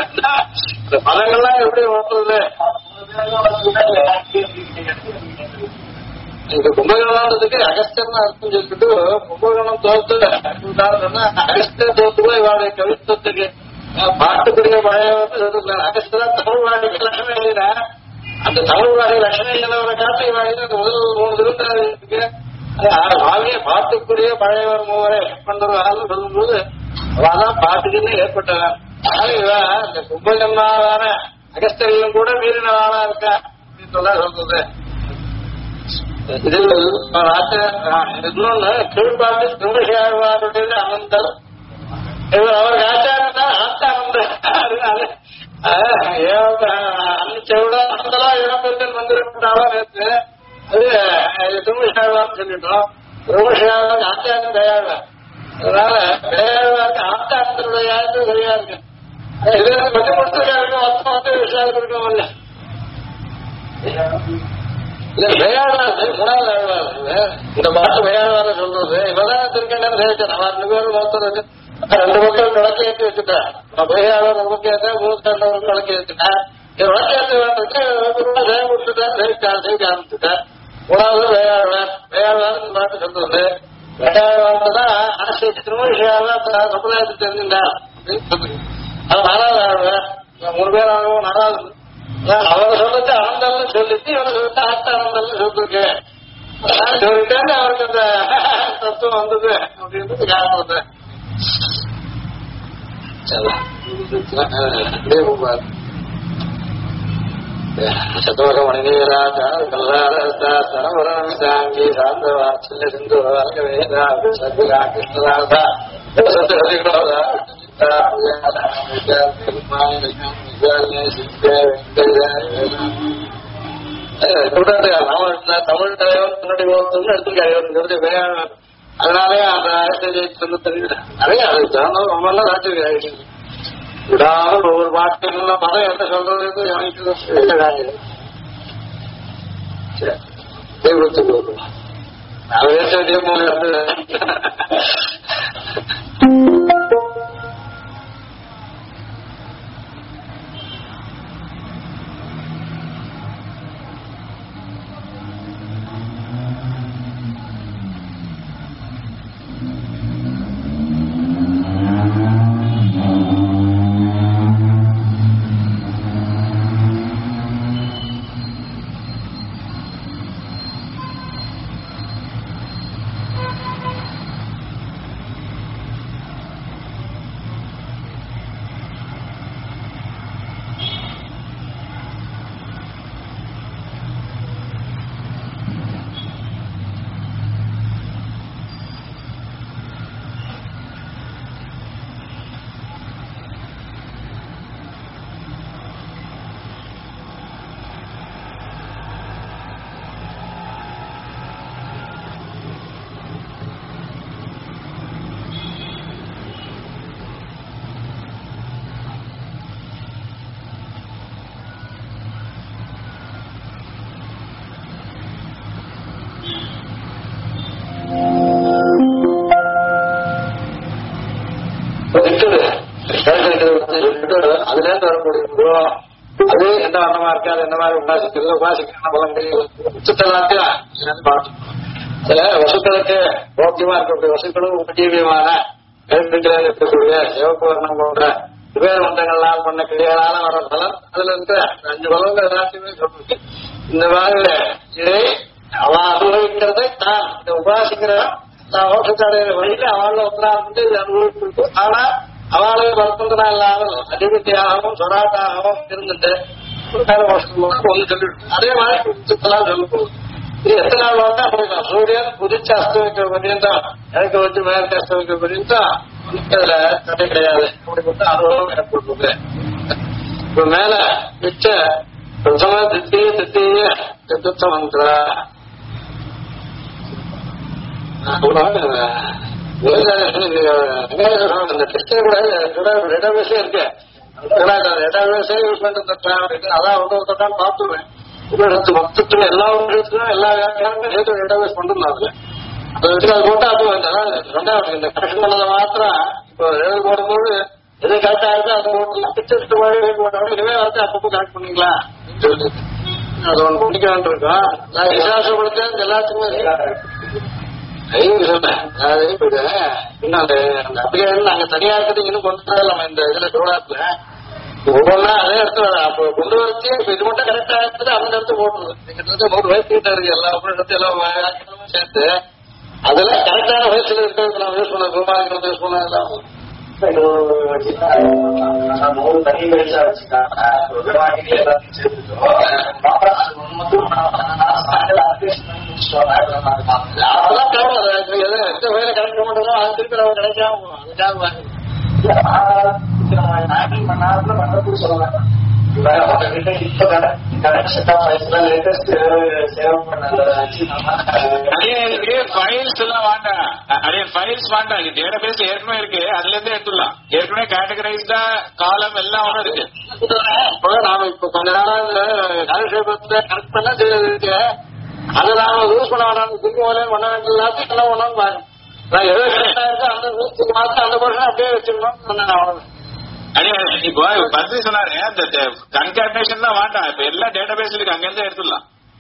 இந்த பதங்கள்லாம் எப்படி ஓட்டுறது இந்த கும்பகோணத்துக்கு அகஸ்தர்னு அர்த்தம் சொல்லிட்டு கும்பகோணம் தோத்து சொன்னா அகஸ்தர் தோத்து போய் இவாளுடைய கவித்துவத்துக்கு பாட்டுக்குரிய பழைய அகஸ்தரா தமிழ்வாடி லட்சணம் எழுதினா அந்த தமிழ்வாடி லட்சணம் எழுதினவரை காட்டி வாங்கினா அந்த முதல் 3 திருத்தாள் இருக்கு. வாவிய பாட்டுக்குரிய பழையவர் மூவரை பண்றவர்கள் சொல்லும்போது அவதான் பாட்டுக்குன்னு ஏற்பட்டவன். இந்த கும்பகோணான அகஸ்தரியும் கூட மீறினவாளா இருக்கா அப்படின்னு சொல்றது. இதில் இன்னொன்னு கீழ்பாட்டு திருமஷியாழ்வாருடைய அனந்தல் அவருக்கு ஆச்சாரம் தான் ஆத்தானந்தல். அன்னிச்சவிட அனந்தலா இளம்பெருக்கன் மந்திரப்பட்டாவா நேற்று அது திருமஷியாழ்வார்னு சொல்லிட்டோம். திருமஷியாழ்வார் ஆச்சாரம் தயாழ்வார். அதனால தயாழ்வாருக்கு ஆத்தானந்தருடைய யாருக்கு சரியா இருக்கு. இது கொஞ்சம் கொடுத்துருக்காருக்கும் மொத்தம் விஷயம் இருக்கும் இல்ல இந்த பாட்டு விளையாடுவார சொல்றது இவதான் திருக்கண்டன் சேவிச்சான். அவன் 2 பேரும் ஒருத்தர் 2 பக்கம் விளக்கு ஏற்றி வச்சுட்டான். விளையாடுற விளக்கு ஏற்ற 32 விளக்கு ஏற்றிட்டான். விளக்கேற்ற வேண்டிட்டு கொடுத்துட்டான். சேவிக்க ஆரம்பிச்சுட்டான். 3வது விளையாடுவார் பாட்டு சொல்றது. விளையாடுவார்தான் ஆசிரியர் திருமணம் சமுதாயத்தை தெரிஞ்சுட்டான் அப்படின்னு சொல்லுங்க. அது 4வது ஆழ்வார். 3 பேர் ஆகும் 4வது அவர் சொல்லிட்டு ஆனந்தம்னு சொல்லிட்டு இவரை சொல்லிட்டு ஆனந்தம்னு சொல்லிருக்கு. சொல்லிட்டேன்னு அவருக்கு அந்த தத்துவம் வந்தது அப்படின்றது காரணம். சதோக மணிராஜா சரவராங்கி சாந்தவாத்சல்ய சிந்து வேதா சத்யா கிருஷ்ணராதா தமிழ் தலைவர் முன்னாடி எடுத்துருக்காரு. அதனாலே அந்த அரசியல் தெரியுது. நிறைய அதுக்கு தகுந்த ரொம்ப எல்லாம் ராஜ்யம் விடாத ஒவ்வொரு பாட்டுலாம் மதம் என்ன சொல்றது எனக்கு அதுல இருந்து வரக்கூடிய அது என்ன வண்ணமா இருக்காது என்ன மாதிரி உபாசிக்கிறது உபாசிக்கிற பலன்கள் உச்சத்தெல்லாம் பார்த்து சில வசுக்களுக்கு போக்கியமா இருக்கக்கூடிய வசுக்களும் உபஜீவியமான எழுத்துக்களில் இருக்கக்கூடிய சிவப்பு வர்ணம் போன்ற குபேர மந்தங்களால் பண்ண கிளிகளால வர பலன் அதுல இருந்து 5 பலன்கள் எல்லாத்தையுமே சொல்லிருக்கு. இந்த மாதிரி இதை அவன் அனுபவிக்கிறதை தான் இந்த உபாசிக்கிற மோட்சத்தடைய வழியில அவள ஒன்றாந்து இது அனுபவிச்சிருக்கு. ஆனா அவளை வளர்த்தா இல்லாமல் அதிபதியாகவும் சொராட்டாகவும் இருந்துட்டு ஒண்ணு சொல்லிட்டு அதே மாதிரி சொல்லப்போகுது. இது எத்தனை நாள் வந்தா அப்படிதான் சூரியன் குதிச்சு அஸ்தமிக்கிற பரியந்தான் எனக்கு வச்சு மேற்கு அஸ்தமிக்கிற பரியந்தான் அதுல தடை கிடையாது. அப்படிப்பட்ட அனுபவம் ஏற்படுறது. இப்ப மேல மிச்ச பிரதம தித்திய தித்திய சதுர்த்த மந்திர இந்த டெஸ்டே கூட டேட்டாபேஸே இருக்கு. டேட்டாபேஸே யூஸ் பண்றது அதான் ஒருத்தான் பார்த்துருவேன். மொத்தத்துல எல்லா விஷயத்துக்கும் எல்லா வியாக்கியானங்களும் சேர்த்து டேட்டாபேஸ் பண்றது அதுல அதை வச்சு அது போட்டா அது ரெண்டாவது இந்த கரெக்ஷன் பண்ணதை மாத்திரம் இப்போ எழுதி போடும்போது எது கரெக்டா இருக்கு அது போட்டு பிக்சர்ஸ் போட்டோட இதுவே வந்து அப்பப்போ கரெக்ட் பண்ணிக்கலாம் அப்படின்னு சொல்லிட்டு அது ஒன்று படிக்க வேண்டியிருக்கோம். நான் விசுவாசப்படுத்த எல்லாத்துக்குமே சொன்னேன். அதாவது இன்னும் அந்த அபிகாரம் நாங்க தனியா இருக்கிறது இன்னும் கொண்டு வரலாம் இந்த இதுல திருவிழாத்துல ஒவ்வொன்றா அதே இடத்துல அப்போ கொண்டு வரச்சு இப்ப இது மட்டும் கரெக்டா இருக்குது அந்த இடத்து போட்டுருது. கிட்டத்தட்ட 100 வயசு கிட்ட இருக்கு எல்லா இடத்துல எல்லாம் சேர்த்து அதெல்லாம் கரெக்டான வயசுல இருக்கிறது நான் யூஸ் பண்ண ரூபாய்க்கு யூஸ் பண்ண எல்லாம் தனி வயசா வச்சுக்காங்க அதெல்லாம் தேவை. எந்த வயல கிடைக்க மாட்டோமோ அது திருப்பி நம்ம கிடைக்காம அதுக்காக மணி நேரத்துல பண்ண சொல்லுவாங்க. ஃபைல்ஸ் எல்லாம் வேண்டாம். ஃபைல்ஸ் வேண்டாம். டேட்டாபேஸ் ஏற்கனவே இருக்கு, அதுல இருந்து எடுத்துடலாம். ஏற்கனவே கேட்டகரைஸ்டா காலம் எல்லாம் ஒன்றும் இருக்கு. நாம இப்ப கொஞ்ச நாள் காலக்ஷேபத்துல கரெக்ட் பண்ண இருக்கு. அதை நாம யூஸ் பண்ண வேண்டாம். திரும்பி பண்ண வேண்டிய எல்லாத்தையும் என்ன பண்ணணும் பாருங்க. நான் எதோ கரெக்டா இருக்கு அந்த வீட்டுக்கு மாத்திரம் அந்த வருஷம் அப்படியே வச்சிருக்கணும் சொன்னேன். அவ்வளவு இப்போ பத்தி சொன்னாரு அந்த கன்கார்டினேஷன் தான் வேண்டாம். இப்ப எல்லா டேட்டாபேஸ் இருக்கு, அங்க இருந்து எடுத்துடலாம்.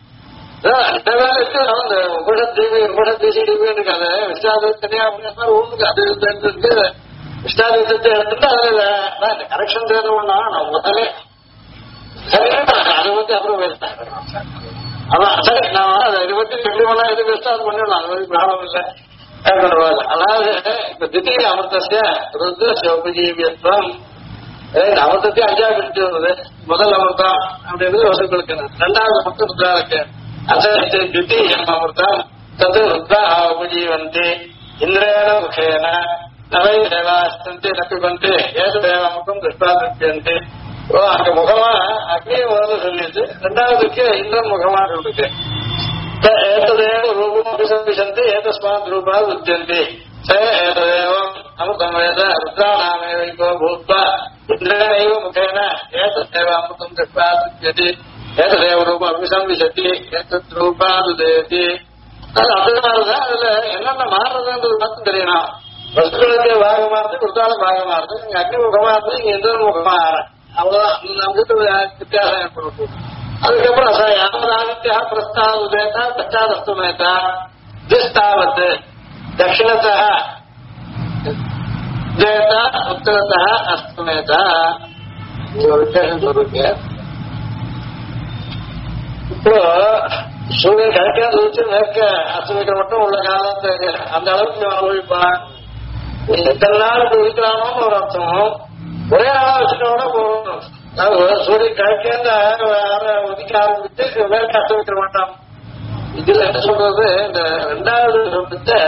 கரெக்ஷன் தேவைன்னா நான் முதலே சரி அதை பத்தி அப்புறம் பேசினேன். அதான் சரி நான் அதை பத்தி எப்படி பண்ணா எது பெஸ்டா அது பண்ணிடலாம். அது மாதிரி ப்ராப்ளம் இல்லை. அதாவது இப்ப திடீர் அமிர்தசிய சிவபஜீவியத்துவம் அமிர்தத்தை 5ஆ பிரிச்சு வந்தது. முதல் அமிர்தம் அப்படின்றது வசுக்களுக்கு, ரெண்டாவது மட்டும் ருத்ராவுக்கு தித்தீயம் அமிர்தம் தது ருத்ரா உபஜீவந்தி இந்திரேண முகேன நவை தேவாஸ்தந்தி நப்பிபந்தி ஏது தேவாமுகம் திருஷ்டா திருப்தியந்தி. அங்க முகமா அக்னி முதல்ல சொல்லிட்டு ரெண்டாவதுக்கு இந்திரன் முகமா சொல்லிருக்கு. ஏதேவ ரூபம் அபிசம்பிசந்தி ஏதஸ்மாத் ரூபா உத்தியந்தி ஏதேவம் அமிர்தம் வேத ருத்ராணாமேவோ பூத்வா இந்திரேணைவ முகேன ஏதேவ அமிர்தம் திருஷ்டா திருப்தியதி ஏதேவ ரூபம் அபிசம்பிசதி ஏதத் ரூபாதுதேதி. அது அதனாலதான் அதுல என்னென்ன மாறுறதுன்றது மட்டும் தெரியணும். வஸ்துக்களுக்கு பாகமா இருந்து ருத்ரால பாகமா இருந்து இங்க அக்னி முகமா இருந்து இங்க இந்திரன் முகமா ஆறேன். அவ்வளவுதான் நமக்கு வித்தியாசம் ஏற்படும். அதுக்கப்புறம் யாவதாதித்யா பிரஸ்தாவுதேதா பச்சாதஸ்துமேதா திஸ்தாவத் தட்சிணத்தः தேதா உத்தரத்தः அஸ்துமேதா. வித்தியாசம் சொல்றீங்க. இப்போ சூரியன் கிடைக்காது வச்சு மேற்க அஸ்தமிக்கிற மட்டும் உள்ள காலத்தை அந்த அளவுக்கு அனுபவிப்பான். எத்தனை நாள் இருக்கிறானோன்னு ஒரு அர்த்தம். ஒரே நாளா வச்சுட்டோட போகணும். சூரியன் கிடைக்க ஒதுக்க ஆரம்பிச்சு மேற்க அஸ்தமிக்கிற மாட்டான். இதுல என்ன சொல்றது, இந்த ரெண்டாவது சொல்றத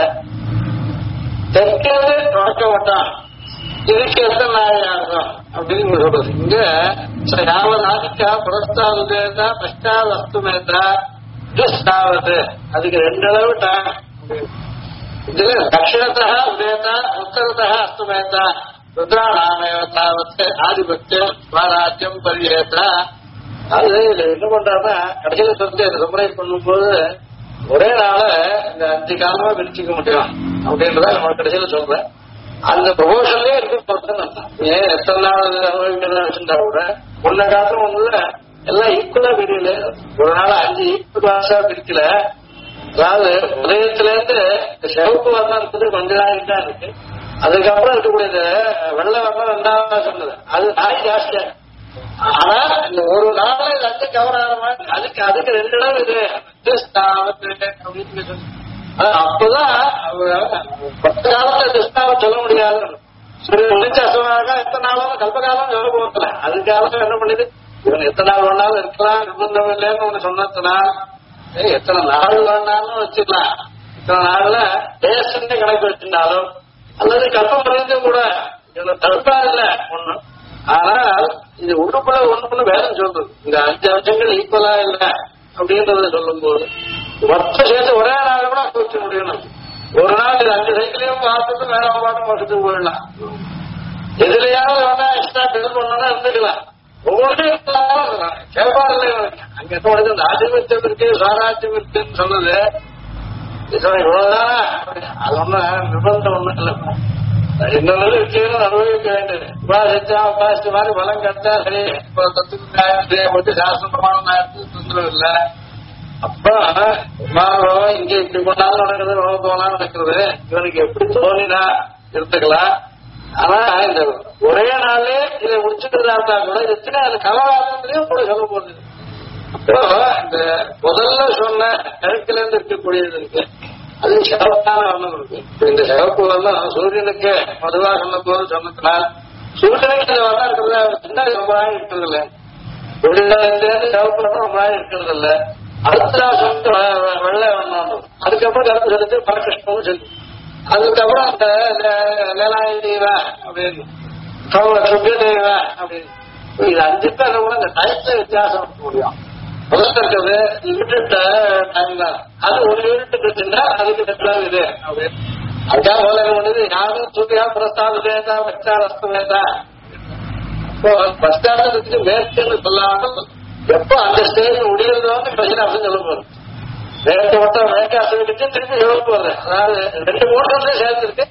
தெற்கே தொடக்க மாட்டான். இதுக்கு எத்தனை நாள் ஆகும் அப்படின்னு சொல்றது. இங்க யாவதாதிக்கா புரஸ்தாவுதேதா பஷ்டாத் அஸ்துமேதா திஸ்தாவது அதுக்கு 2 அளவு டைம். இதுல தட்சிணத்தா உதேதா உத்தரத்தா அஸ்துமேதா ருத்ராணாமேவ தாவத் ஆதிபத்தியம் ஸ்வராஜ்யம் பரியேதா. அது என்ன பண்றாருன்னா கடைசியில சொல்லி அதை சம்பரை பண்ணும்போது ஒரே நாள இந்த 5 காலமா பிரிச்சுக்க முடியும் அப்படின்றத நம்ம கடைசியில சொல்றேன். அந்த ப்ரொபோஷன்லயே இருக்கு. ஏன் எத்தனை நாள் அனுபவிக்கிறதா வச்சுட்டா கூட ஒன்ன காலத்துல ஒண்ணுல எல்லாம் ஈக்குவலா பிரியல. ஒரு நாள் 5 ஈக்குவலாசா பிரிக்கல. அதாவது உதயத்துல இருந்து சிவப்பு வர்ணம் இருக்குது, கொஞ்ச நாளைக்கு தான் இருக்கு. அதுக்கப்புறம் இருக்கக்கூடிய வெள்ளை வர்ணம் 2வது சொன்னது அது நாய் ஜாஸ்தியா. ஆனா இந்த ஒரு நாள் 2 கவர் ஆகிற மாதிரி அதுக்கு 2 இடம் இது அப்படின்னு அப்பதான் 10 காலத்துல டிஸ்டாவ சொல்ல முடியாது. சரி முடிச்ச அசமாக எத்தனை நாளும் கல்பகாலம் சொல்ல போகல. அதுக்காக என்ன பண்ணுது, இவன் எத்தனை நாள் வேணாலும் இருக்கலாம், நிர்பந்தம் இல்லைன்னு ஒண்ணு சொன்னதுனா எத்தனை நாள் வேணாலும் வச்சுக்கலாம். இத்தனை நாள்ல டேஸ்ட் கணக்கு வச்சிருந்தாலும் அல்லது கல்பம் வரைந்தும் கூட இதுல தடுப்பா இல்ல ஒண்ணு. ஆனால் இது உடுப்புல ஒண்ணு வேதம் சொல்றது இந்த 5 அம்சங்கள் ஈக்குவலா இல்ல அப்படின்றத சொல்லும் போது மொத்தம் சேர்த்து ஒரே நாள் கூட வச்சு முடியணும். ஒரு நாள் இது 5 சைக்கிளையும் பார்த்துட்டு வேற பாட்டும் வருஷத்துக்கு போயிடலாம். எதுலையாவது வேணா எக்ஸ்ட்ரா டெல் பண்ணா இருந்துக்கலாம். ஒவ்வொன்றையும் கேட்பாடு இல்லை. அங்க என்ன இந்த ஆதிபத்தியம் இருக்கு சாராஜ்யம் இருக்குன்னு சொன்னது இவ்வளவுதானா, அது ஒண்ணு நிர்பந்தம் ஒண்ணும் இல்லை. இன்னொரு விஷயம் அனுபவிக்க வேண்டியது. உபாசிச்சா உபாசிச்ச மாதிரி பலம் கிடைச்சா சரி, இப்போ தத்துவத்தை சாஸ்திர பிரமாணம் ஆயிடுச்சு, தொந்தரவு இல்லை. அப்ப மாணவம் இங்க இப்படி பண்ணாலும் நடக்குது, உணவு போனாலும் நடக்குது, இவனுக்கு எப்படி தோணினா எடுத்துக்கலாம். ஆனா இந்த ஒரே நாளே இதை முடிச்சுக்கிறதா இருந்தா கூட எத்தனை அது கலவாதத்திலையும் கூட சொல்ல போகுது. அப்போ இந்த முதல்ல சொன்ன கழுக்கில இருந்து இருக்கக்கூடியது இருக்கு, அது சிறப்பான வண்ணம் இருக்கு. இந்த சிறப்பு வண்ணம் சூரியனுக்கு மதுவா சொன்ன போது சொன்னதுனால் சூரியனுக்கு இந்த வண்ணம் இருக்கிறதா சின்ன ரொம்ப நாள் இருக்கிறது இல்லை, சிறப்பு வண்ணம் ரொம்ப நாள் இருக்கிறது இல்லை. அடுத்த சொந்த வெள்ளை வண்ணம், அதுக்கப்புறம் கருத்து செலுத்து பரகிருஷ்ணமும் சொல்லி, அதுக்கப்புறம் அந்த லேலாயி தெய்வா அப்படின்னு சுப்பிய தெய்வா அப்படின்னு இது 5 பேர் கூட இந்த டைப்ல வித்தியாசம் இருக்க முடியும். முதல்ல இருக்கிறது லிமிட்டட் டைம் தான், அது ஒரு யூனிட் இருக்குன்னா அதுக்கு டெட்லாம் இது அப்படின்னு அதுக்காக போல பண்ணுது. யாரும் சூரியா பிரஸ்தான வேதா வச்சாரஸ்து வேதா. இப்போ பிரஸ்தானத்துக்கு மேற்குன்னு சொல்லாமல் எப்போ அந்த ஸ்டேஜ் முடிகிறது வந்து பிரச்சனை அப்படின்னு சொல்ல போறோம். வேக மட்டும் வேக அசைவிட்டு திருப்பி எழுத போறேன். அதாவது 2 மோட்டர்ல சேர்ந்துருக்கு,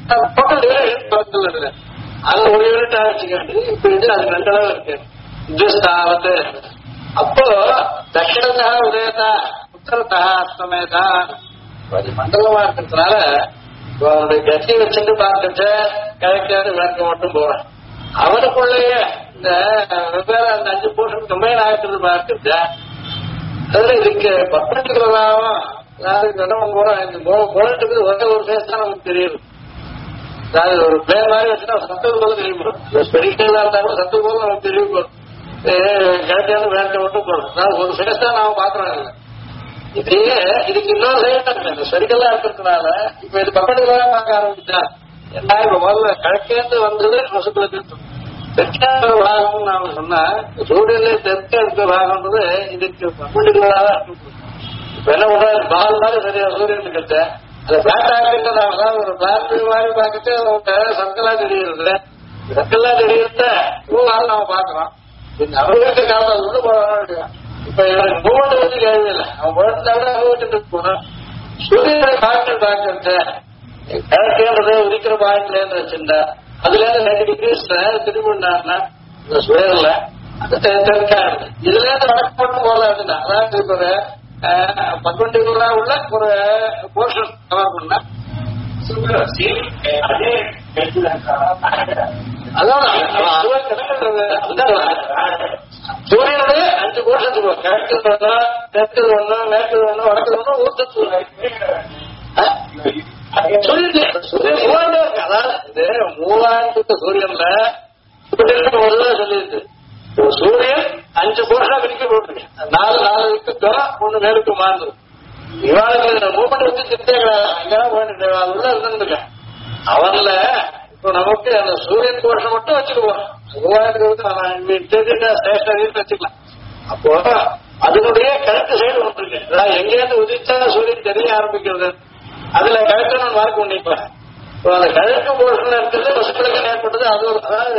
அது ஒரு யூனிட் ஆரம்பிச்சுக்காண்டு இப்ப இது அது 2 அளவு இருக்கு. இந்துஸ்தாவது அப்போ தட்சிணத்தா உதயதா உத்தரத்தா அஸ்தமேதா மண்டலமா இருக்கிறதுனால அவனுடைய கட்சி வச்சுட்டு பார்த்துட்டு கிழக்காது வேட்க மட்டும் போறேன். அவனுக்குள்ளேயே இந்த வெவ்வேறு அந்த 5 போர்ஷன் கம்பைன் ஆகிட்டு பார்த்துட்டு அதுல இதுக்கு பர்டிகுலராகவும் அதாவது இடம் போறோம். இந்த போராட்டத்துக்கு ஒரே ஒரு பேஸ் தான் நமக்கு தெரியுது. அதாவது ஒரு பிளேன் மாதிரி வச்சுன்னா சத்துக்கு போல தெரியும், ஸ்பெரிக்கலா இருந்தா கூட சத்துக்கு போல நமக்கு தெரியும். கிழக்கான வேட்க மட்டும் போறோம். அதாவது ஒரு ஃபேஸ் தான் நாம பாக்குறோம். இதையே இதுக்கு இன்னொரு சைட் இருக்கு, ஸ்பெரிக்கலா இருக்கிறதுனால இப்ப இது பர்டிகுலரா பார்க்க ஆரம்பிச்சா என்ன, இப்ப முதல்ல கிழக்கேந்து வந்தது வசத்துல தெற்கான பாகம் நாம சொன்னா சூரியன்ல தெற்க இருக்கிற பாகம்ன்றது இதுக்கு பர்டிகுலரா தான் இருக்கு. இப்ப என்ன பண்றாரு பால் மாதிரி சரியா சூரியன் கிட்ட அதை பிளாட் ஆகிட்டு ஒரு பிளாட் மாதிரி பார்த்துட்டு சர்க்கலா தெரியுது, சர்க்கலா தெரியுத நாம பாக்குறோம். இந்த அனுபவித்த காலம் உள்ள போறாங்க. இப்ப இவனுக்கு மூமெண்ட் வந்து கேள்வி இல்லை, அவன் போயிருந்தாலும் அனுபவிச்சுட்டு போனான். சூரியனுடைய பாயிண்ட் பார்க்கறது கிழக்கேன்றது உதிக்கிற பாயிண்ட்ல இருந்து வச்சிருந்தா அதுல இருந்து 90 டிகிரிஸ் திரும்பினாருன்னா இந்த சுயர்ல அது தெற்காது. இதுல இருந்து வடக்கு மட்டும் போல இருந்தா அதாவது இப்ப ஒரு 12 உள்ள ஒரு போர்ஷன் கவர் பண்ணா சூரியனுடைய 5 போர்ஷன் கிழக்கு ஒண்ணும் தெற்கு ஒண்ணும் மேற்கு ஒண்ணும் வடக்கு ஒண்ணும் ஊர்த்து அதாவது மூலாயிரத்து சூரியன்ல சொல்லியிருக்கு. சூரியன் 5 போர்ஷனா பிரிக்க போட்டிருக்கு, 4 இருக்கு, 1 மேலுக்கு மாறுது. இவாளுக்கு மூமெண்ட் வச்சு சிந்தேன் அங்கதான் போயிட்டு உள்ள இருந்துருக்க அவன்ல. இப்போ நமக்கு அந்த சூரியன் போர்ஷன் மட்டும் வச்சுக்குவோம், 3000 வச்சுக்கலாம். அப்போ அதனுடைய கிழக்கு சைடு ஒன்று இருக்கு, எங்கேயிருந்து உதிச்சா சூரியன் தெரிய ஆரம்பிக்கிறது, அதுல கிழக்கு நான் மார்க் பண்ணிப்பேன். அந்த கிழக்கு போர்ஷன்ல இருக்கிறது வசூலுக்கு ஏற்பட்டது. அது அதாவது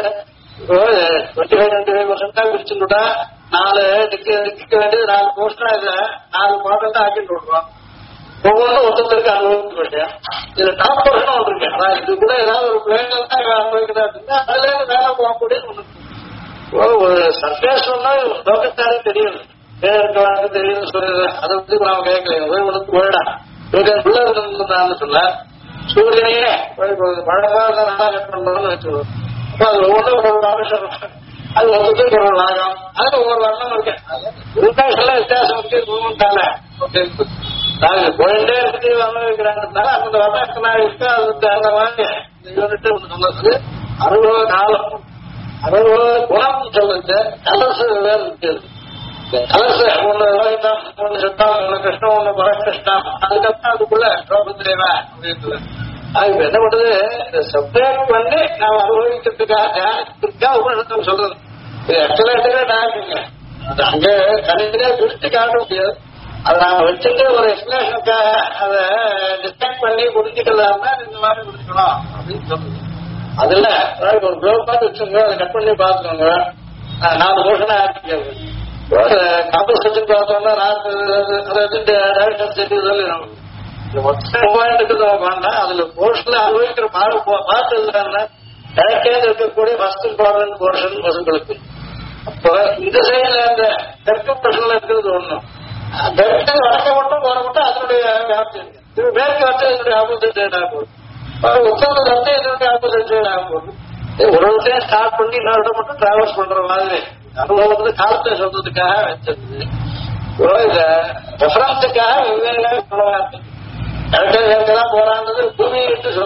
25% பிரிச்சுட்டா 4 டிக்க வேண்டியது 4 போர்ஷனா இதுல 4 மாதம் தான் ஆக்கிட்டு விடுறோம். ஒவ்வொன்றும் ஒருத்தருக்கு அனுபவிக்க வேண்டிய இதுல டாப் போர்ஷன் ஒன்று இருக்கு. அதாவது இது கூட ஏதாவது ஒரு பிளேன்ல தான் அனுபவிக்கிறதா இருந்தா அதுல இருந்து வேலை போகக்கூடிய ஒண்ணு. ஒரு சர்ஃபேஸ் ஒன்னா லோகத்தாரே தெரியும், இருக்க தெரியும் சொல்றது. அதை வந்து நாம கேட்கல உனக்கு போயிடா உள்ள இருந்தான்னு சொன்னா சூரியனையே பழங்கால நல்லா கட் பண்ணணும்னு வச்சுருவோம். அது ஒவ்வொன்றும் ஒரு ஆமிஷம், அது ஒருத்தருக்கு ஒரு நாகம், அதுல ஒவ்வொரு வண்ணம் இருக்கு. எல்லாம் வித்தியாசம் இருக்குதால நாங்க போயிட்டே இருக்கு அனுபவிக்கிறாங்கனால அந்த வண்ணத்தினா இருக்கு. அது அந்த மாதிரி இந்த யூனிட் ஒன்று சொன்னது அனுபவ காலம், அனுபவ குணம் சொல்லுது. கலர்ஸ் வேறு இருக்குது, கலர்ஸ் ஒண்ணு ரோஹிதம், ஒண்ணு சித்தம், ஒண்ணு கிருஷ்ணம், ஒண்ணு பரகிருஷ்ணம். அதுக்கப்புறம் அதுக்குள்ள ரோபத்திரேவா அப்படின்னு அது என்ன பண்றது, இந்த சப்ஜெக்ட் பண்ணி நாம அனுபவிக்கிறதுக்காக உபநிஷத்தம் சொல்றது. இது எக்ஸலன்டா டாக்குங்க, அது அங்க தனித்தனியா பிரிச்சு காட்ட முடியாது. அதை நாம வச்சுட்டு ஒரு எக்ஸ்பிளேஷனுக்காக அதை டிஸ்கஸ் பண்ணி புரிஞ்சுக்கலாம்னா இந்த மாதிரி புரிஞ்சுக்கணும் அப்படின்னு சொல்லுது. அதுல ஒரு ப்ளோக் பார்த்து வச்சுங்க, அதை கட் பண்ணி பார்த்துக்கோங்க. 4 போர்ஷனா ஆரம்பிக்கிறது. காம்பன்சேஷன் பார்த்தோம்னா அதை வச்சுட்டு டைரக்ஷன் செஞ்சு சொல்லிடும். இந்த மொத்தம் பாயிண்ட் இருக்கிறத வேண்டாம். அதுல போர்ஷன்ல அனுபவிக்கிற பார்த்து இல்லைன்னா கிழக்கே இருக்கக்கூடிய ஃபர்ஸ்ட் இம்பார்ட்டன்ட் போர்ஷன் பசங்களுக்கு. அப்போ இந்த சைட்ல அந்த தெற்கு போர்ஷன்ல இருக்கிறது ஒண்ணும், தெற்கு வடக்க மட்டும் போற மட்டும் அதனுடைய வியாப்தி இருக்கு. இது மேற்கு வந்து இதனுடைய ஆப்போசிட் சைட் ஆகும், உத்தரவு வந்து இதனுடைய ஆப்போசிட் சைட் ஆகும். ஒரு இடத்தையும் ஸ்டார்ட் பண்ணி இன்னொரு இடம் மட்டும் டிராவல்ஸ் பண்ற மாதிரி அனுபவம் வந்து காலத்தை சொல்றதுக்காக வச்சிருந்தது. இத ரெஃபரன்ஸுக்காக வெவ்வேறு கிழக்கு தான் போறான்றது பூமியை விட்டு